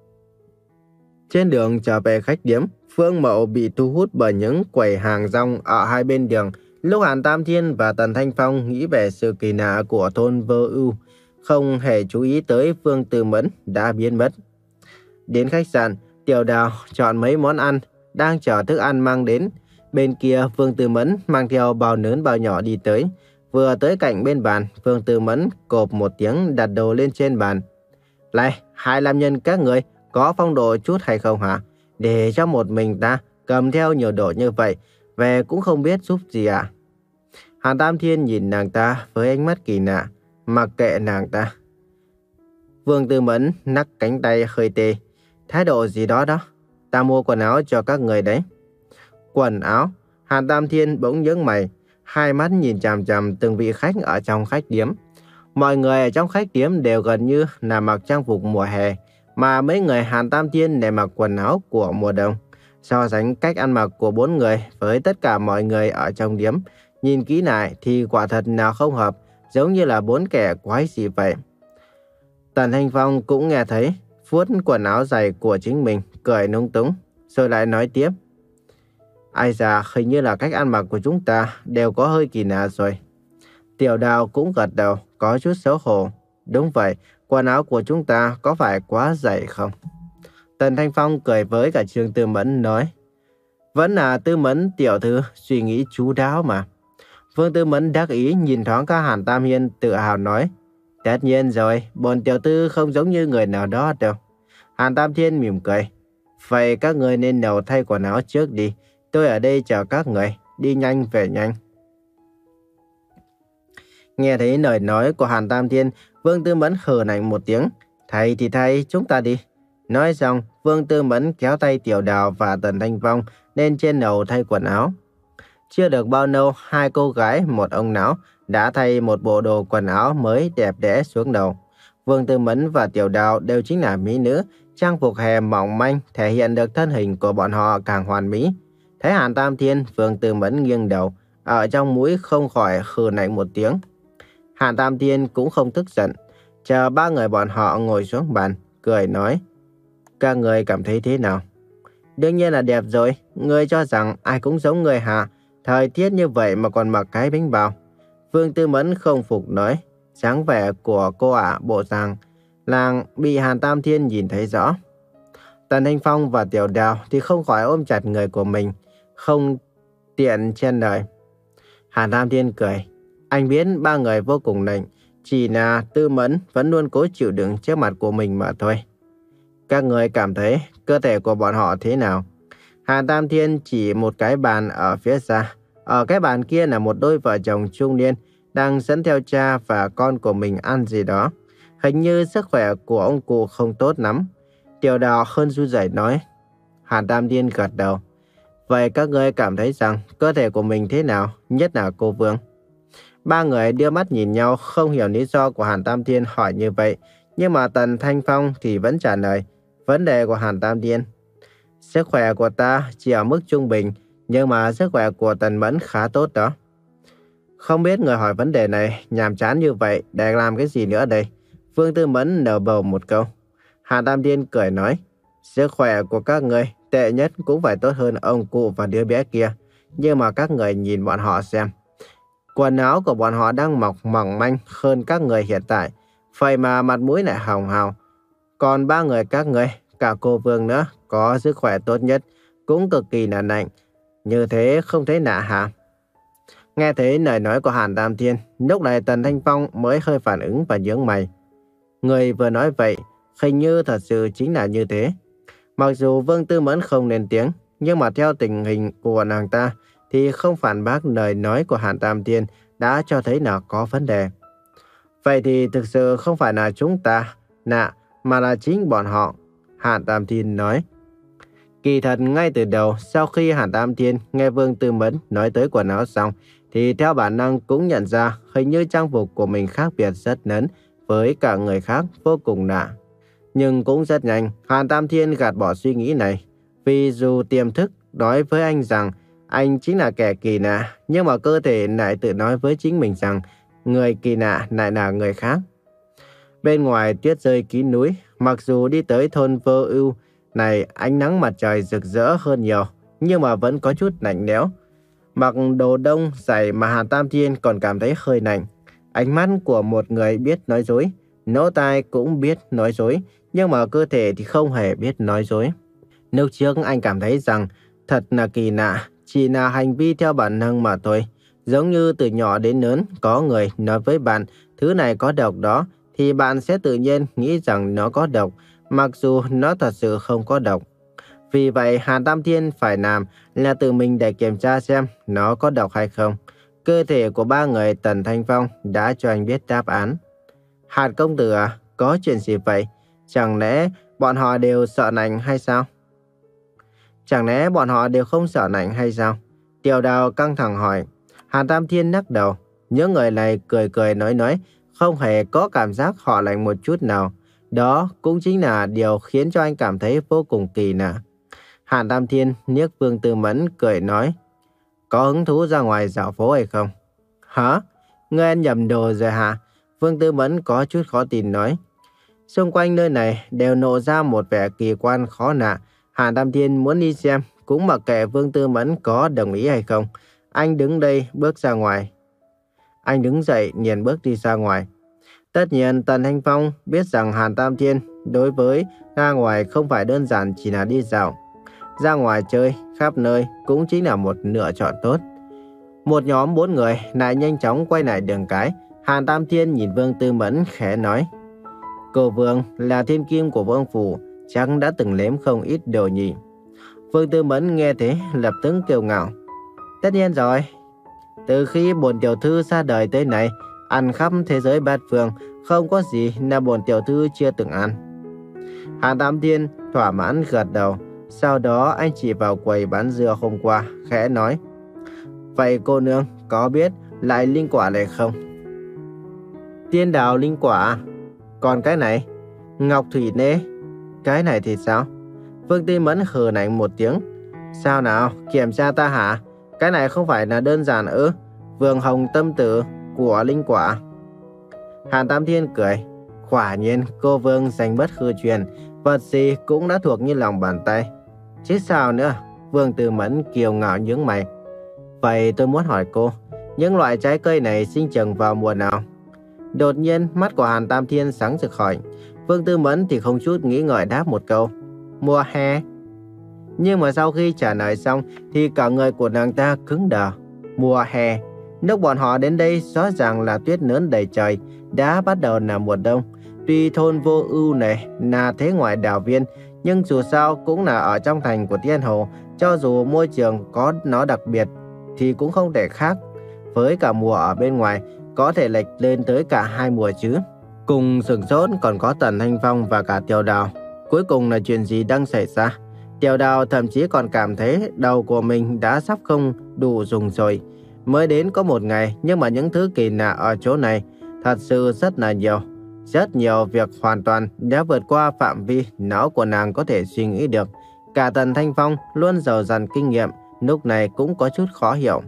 Trên đường trở về khách điếm, Phương Mậu bị thu hút bởi những quầy hàng rong ở hai bên đường. Lúc Hàn Tam Thiên và Tần Thanh Phong nghĩ về sự kỳ lạ của thôn Vô Ưu, không hề chú ý tới Phương Tư Mẫn đã biến mất. Đến khách sạn, Tiểu Đào chọn mấy món ăn, đang chờ thức ăn mang đến. Bên kia, Vương Tư Mẫn mang theo bao lớn bao nhỏ đi tới. Vừa tới cạnh bên bàn, Vương Tư Mẫn cộp một tiếng đặt đồ lên trên bàn. Này, hai nam nhân các người có phong độ chút hay không hả? Để cho một mình ta cầm theo nhiều đồ như vậy, về cũng không biết giúp gì à? Hàn Tam Thiên nhìn nàng ta với ánh mắt kỳ lạ, mặc kệ nàng ta. Vương Tư Mẫn nắc cánh tay hơi tê. Thái độ gì đó đó, ta mua quần áo cho các người đấy. Quần áo? Hàn Tam Thiên bỗng nhướng mày, hai mắt nhìn chằm chằm từng vị khách ở trong khách điếm. Mọi người ở trong khách điếm đều gần như là mặc trang phục mùa hè, mà mấy người Hàn Tam Thiên lại mặc quần áo của mùa đông. So sánh cách ăn mặc của bốn người với tất cả mọi người ở trong điếm, nhìn kỹ lại thì quả thật nào không hợp, giống như là bốn kẻ quái gì vậy. Tần Thanh Phong cũng nghe thấy, vuốt quần áo dày của chính mình, cười nung túng, rồi lại nói tiếp. Ai da, hình như là cách ăn mặc của chúng ta đều có hơi kỳ lạ rồi. Tiểu Đào cũng gật đầu, có chút xấu hổ. Đúng vậy, quần áo của chúng ta có phải quá dày không? Tần Thanh Phong cười với cả Trương Tư Mẫn nói. Vẫn là Tư Mẫn tiểu thư suy nghĩ chú đáo mà. Vương Tư Mẫn đắc ý nhìn thoáng cả Hàn Tam Hiên tự hào nói. Tất nhiên rồi, bổn tiểu thư không giống như người nào đó đâu. Hàn Tam Thiên mỉm cười. Vậy các người nên đầu thay quần áo trước đi. Tôi ở đây chờ các người, đi nhanh về nhanh. Nghe thấy lời nói của Hàn Tam Thiên, Vương Tư Mẫn hừ lạnh một tiếng. Thay thì thay, chúng ta đi. Nói xong, Vương Tư Mẫn kéo tay Tiểu Đào và Tần Thanh Phong lên trên lầu thay quần áo. Chưa được bao lâu, hai cô gái, một ông lão đã thay một bộ đồ quần áo mới đẹp đẽ xuống đầu. Vương Tư Mẫn và Tiểu Đào đều chính là mỹ nữ, trang phục hè mỏng manh thể hiện được thân hình của bọn họ càng hoàn mỹ. Thấy Hàn Tam Thiên, Vương Tư Mẫn nghiêng đầu, ở trong mũi không khỏi hừ lạnh một tiếng. Hàn Tam Thiên cũng không tức giận, chờ ba người bọn họ ngồi xuống bàn, cười nói. Các người cảm thấy thế nào? Đương nhiên là đẹp rồi, ngươi cho rằng ai cũng giống người hả? Thời tiết như vậy mà còn mặc cái bánh bao. Vương Tư Mẫn không phục nói, dáng vẻ của cô ả bộ dạng làng bị Hàn Tam Thiên nhìn thấy rõ. Tần Thanh Phong và Tiểu Đào thì không khỏi ôm chặt người của mình, không tiện chen lời. Hàn Tam Thiên cười, anh biết ba người vô cùng lạnh, chỉ là Tư Mẫn vẫn luôn cố chịu đựng trước mặt của mình mà thôi. Các người cảm thấy cơ thể của bọn họ thế nào? Hàn Tam Thiên chỉ một cái bàn ở phía xa. Ở cái bàn kia là một đôi vợ chồng trung niên đang dẫn theo cha và con của mình ăn gì đó. Hình như sức khỏe của ông cụ không tốt lắm. Tiểu Đào hơn run rẩy nói. Hàn Tam Thiên gật đầu. Vậy các ngươi cảm thấy rằng cơ thể của mình thế nào, nhất là cô Vương? Ba người đưa mắt nhìn nhau, không hiểu lý do của Hàn Tam Thiên hỏi như vậy. Nhưng mà Tần Thanh Phong thì vẫn trả lời vấn đề của Hàn Tam Thiên. Sức khỏe của ta chỉ ở mức trung bình, nhưng mà sức khỏe của Tần Mẫn khá tốt đó. Không biết người hỏi vấn đề này nhàm chán như vậy để làm cái gì nữa đây? Vương Tư Mẫn nở bầu một câu. Hàn Tam Thiên cười nói, sức khỏe của các người tệ nhất cũng phải tốt hơn ông cụ và đứa bé kia. Nhưng mà các người nhìn bọn họ xem. Quần áo của bọn họ đang mọc mỏng manh hơn các người hiện tại. Vậy mà mặt mũi lại hồng hào. Còn ba người các người, cả cô Vương nữa, có sức khỏe tốt nhất, cũng cực kỳ là lạnh. Như thế không thấy lạ hả? Nghe thấy lời nói của Hàn Tam Thiên, lúc này Tần Thanh Phong mới hơi phản ứng và nhướng mày. Người vừa nói vậy, hình như thật sự chính là như thế. Mặc dù Vương Tư Mẫn không lên tiếng, nhưng mà theo tình hình của nàng ta, thì không phản bác lời nói của Hàn Tam Thiên đã cho thấy là có vấn đề. Vậy thì thực sự không phải là chúng ta nạ, mà là chính bọn họ, Hàn Tam Thiên nói. Kỳ thật ngay từ đầu, sau khi Hàn Tam Thiên nghe Vương Tư Mẫn nói tới quần áo xong, thì theo bản năng cũng nhận ra hình như trang phục của mình khác biệt rất lớn với cả người khác, vô cùng lạ. Nhưng cũng rất nhanh, Hàn Tam Thiên gạt bỏ suy nghĩ này. Vì dù tiềm thức nói với anh rằng anh chính là kẻ kỳ lạ, nhưng mà cơ thể lại tự nói với chính mình rằng người kỳ lạ lại là người khác. Bên ngoài tuyết rơi kín núi, mặc dù đi tới thôn Vô Ưu này ánh nắng mặt trời rực rỡ hơn nhiều, nhưng mà vẫn có chút lạnh lẽo. Mặc đồ đông dày mà Hàn Tam Thiên còn cảm thấy hơi lạnh. Ánh mắt của một người biết nói dối, lỗ tai cũng biết nói dối, nhưng mà cơ thể thì không hề biết nói dối. Lúc trước anh cảm thấy rằng thật là kỳ lạ, chỉ là hành vi theo bản năng mà thôi. Giống như từ nhỏ đến lớn có người nói với bạn thứ này có độc đó, thì bạn sẽ tự nhiên nghĩ rằng nó có độc, mặc dù nó thật sự không có độc. Vì vậy Hàn Tam Thiên phải làm là tự mình để kiểm tra xem nó có độc hay không. Cơ thể của ba người Tần Thanh Phong đã cho anh biết đáp án. Hàn công tử à, có chuyện gì vậy? Chẳng lẽ bọn họ đều sợ lạnh hay sao? Chẳng lẽ bọn họ đều không sợ lạnh hay sao? Tiểu Đào căng thẳng hỏi. Hàn Tam Thiên lắc đầu. Những người này cười cười nói nói, không hề có cảm giác họ lạnh một chút nào. Đó cũng chính là điều khiến cho anh cảm thấy vô cùng kỳ lạ. Hàn Tam Thiên liếc Vương Tư Mẫn cười nói, có hứng thú ra ngoài dạo phố hay không? Hả? Ngươi ăn nhầm đồ rồi hả? Vương Tư Mẫn có chút khó tin nói. Xung quanh nơi này đều nộ ra một vẻ kỳ quan khó lạ. Hàn Tam Thiên muốn đi xem, cũng mặc kệ Vương Tư Mẫn có đồng ý hay không. Anh đứng đây bước ra ngoài. Anh đứng dậy liền bước đi ra ngoài. Tất nhiên Tần Thanh Phong biết rằng Hàn Tam Thiên đối với ra ngoài không phải đơn giản chỉ là đi dạo. Ra ngoài chơi khắp nơi cũng chính là một lựa chọn tốt. Một nhóm bốn người lại nhanh chóng quay lại đường cái. Hàn Tam Thiên nhìn Vương Tư Mẫn khẽ nói, cô Vương là thiên kim của Vương phủ, chắc đã từng nếm không ít đồ nhỉ. Vương Tư Mẫn nghe thế lập tức kiêu ngạo. Tất nhiên rồi, từ khi bổn tiểu thư ra đời tới nay, ăn khắp thế giới bát phương, không có gì là bổn tiểu thư chưa từng ăn. Hàn Tam Thiên thỏa mãn gật đầu. Sau đó anh chỉ vào quầy bán dưa hôm qua, khẽ nói, vậy cô nương có biết lại linh quả này không? Tiên đào linh quả. Còn cái này? Ngọc thủy nê. Cái này thì sao? Vương Tư Mẫn hừ lạnh một tiếng. Sao nào, kiểm tra ta hả? Cái này không phải là đơn giản ư? Vườn hồng tâm tử của linh quả. Hàn Tam Thiên cười. Quả nhiên cô Vương danh bất hư truyền, vật gì cũng đã thuộc như lòng bàn tay. Chứ sao nữa? Vương Tư Mẫn kiêu ngạo nhướng mày. Vậy tôi muốn hỏi cô, những loại trái cây này sinh trưởng vào mùa nào? Đột nhiên mắt của Hàn Tam Thiên sáng rực hỏi. Vương Tư Mẫn thì không chút nghĩ ngợi đáp một câu, mùa hè. Nhưng mà sau khi trả lời xong thì cả người của nàng ta cứng đờ. Mùa hè? Lúc bọn họ đến đây rõ ràng là tuyết lớn đầy trời, đã bắt đầu là mùa đông. Tuy thôn Vô Ưu này là thế ngoại đảo viên, nhưng dù sao cũng là ở trong thành của Thiên Hồ. Cho dù môi trường có nó đặc biệt thì cũng không thể khác với cả mùa ở bên ngoài, có thể lệch lên tới cả hai mùa chứ. Cùng sửng sốt còn có Tần Thanh Phong và cả Tiểu Đào. Cuối cùng là chuyện gì đang xảy ra? Tiểu Đào thậm chí còn cảm thấy đầu của mình đã sắp không đủ dùng rồi. Mới đến có một ngày, nhưng mà những thứ kỳ lạ ở chỗ này thật sự rất là nhiều. Rất nhiều việc hoàn toàn đã vượt qua phạm vi não của nàng có thể suy nghĩ được. Cả Tần Thanh Phong luôn giàu dặn kinh nghiệm, lúc này cũng có chút khó hiểu.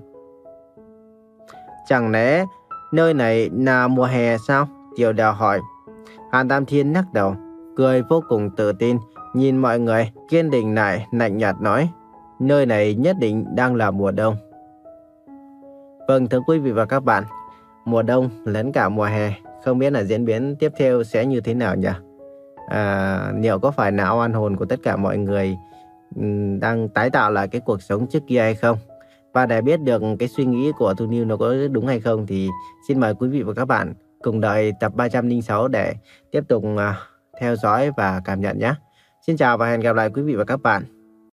Chẳng lẽ nơi này là mùa hè sao? Tiểu Đào hỏi. Hàn Tam Thiên lắc đầu, cười vô cùng tự tin, nhìn mọi người kiên định lại, lạnh nhạt nói, nơi này nhất định đang là mùa đông. Vâng, thưa quý vị và các bạn, mùa đông lẫn cả mùa hè, không biết là diễn biến tiếp theo sẽ như thế nào nhỉ? À, liệu có phải não oan hồn của tất cả mọi người um, đang tái tạo lại cái cuộc sống trước kia hay không? Và để biết được cái suy nghĩ của Thu Niu nó có đúng hay không thì xin mời quý vị và các bạn cùng đợi tập ba trăm lẻ sáu để tiếp tục uh, theo dõi và cảm nhận nhé. Xin chào và hẹn gặp lại quý vị và các bạn.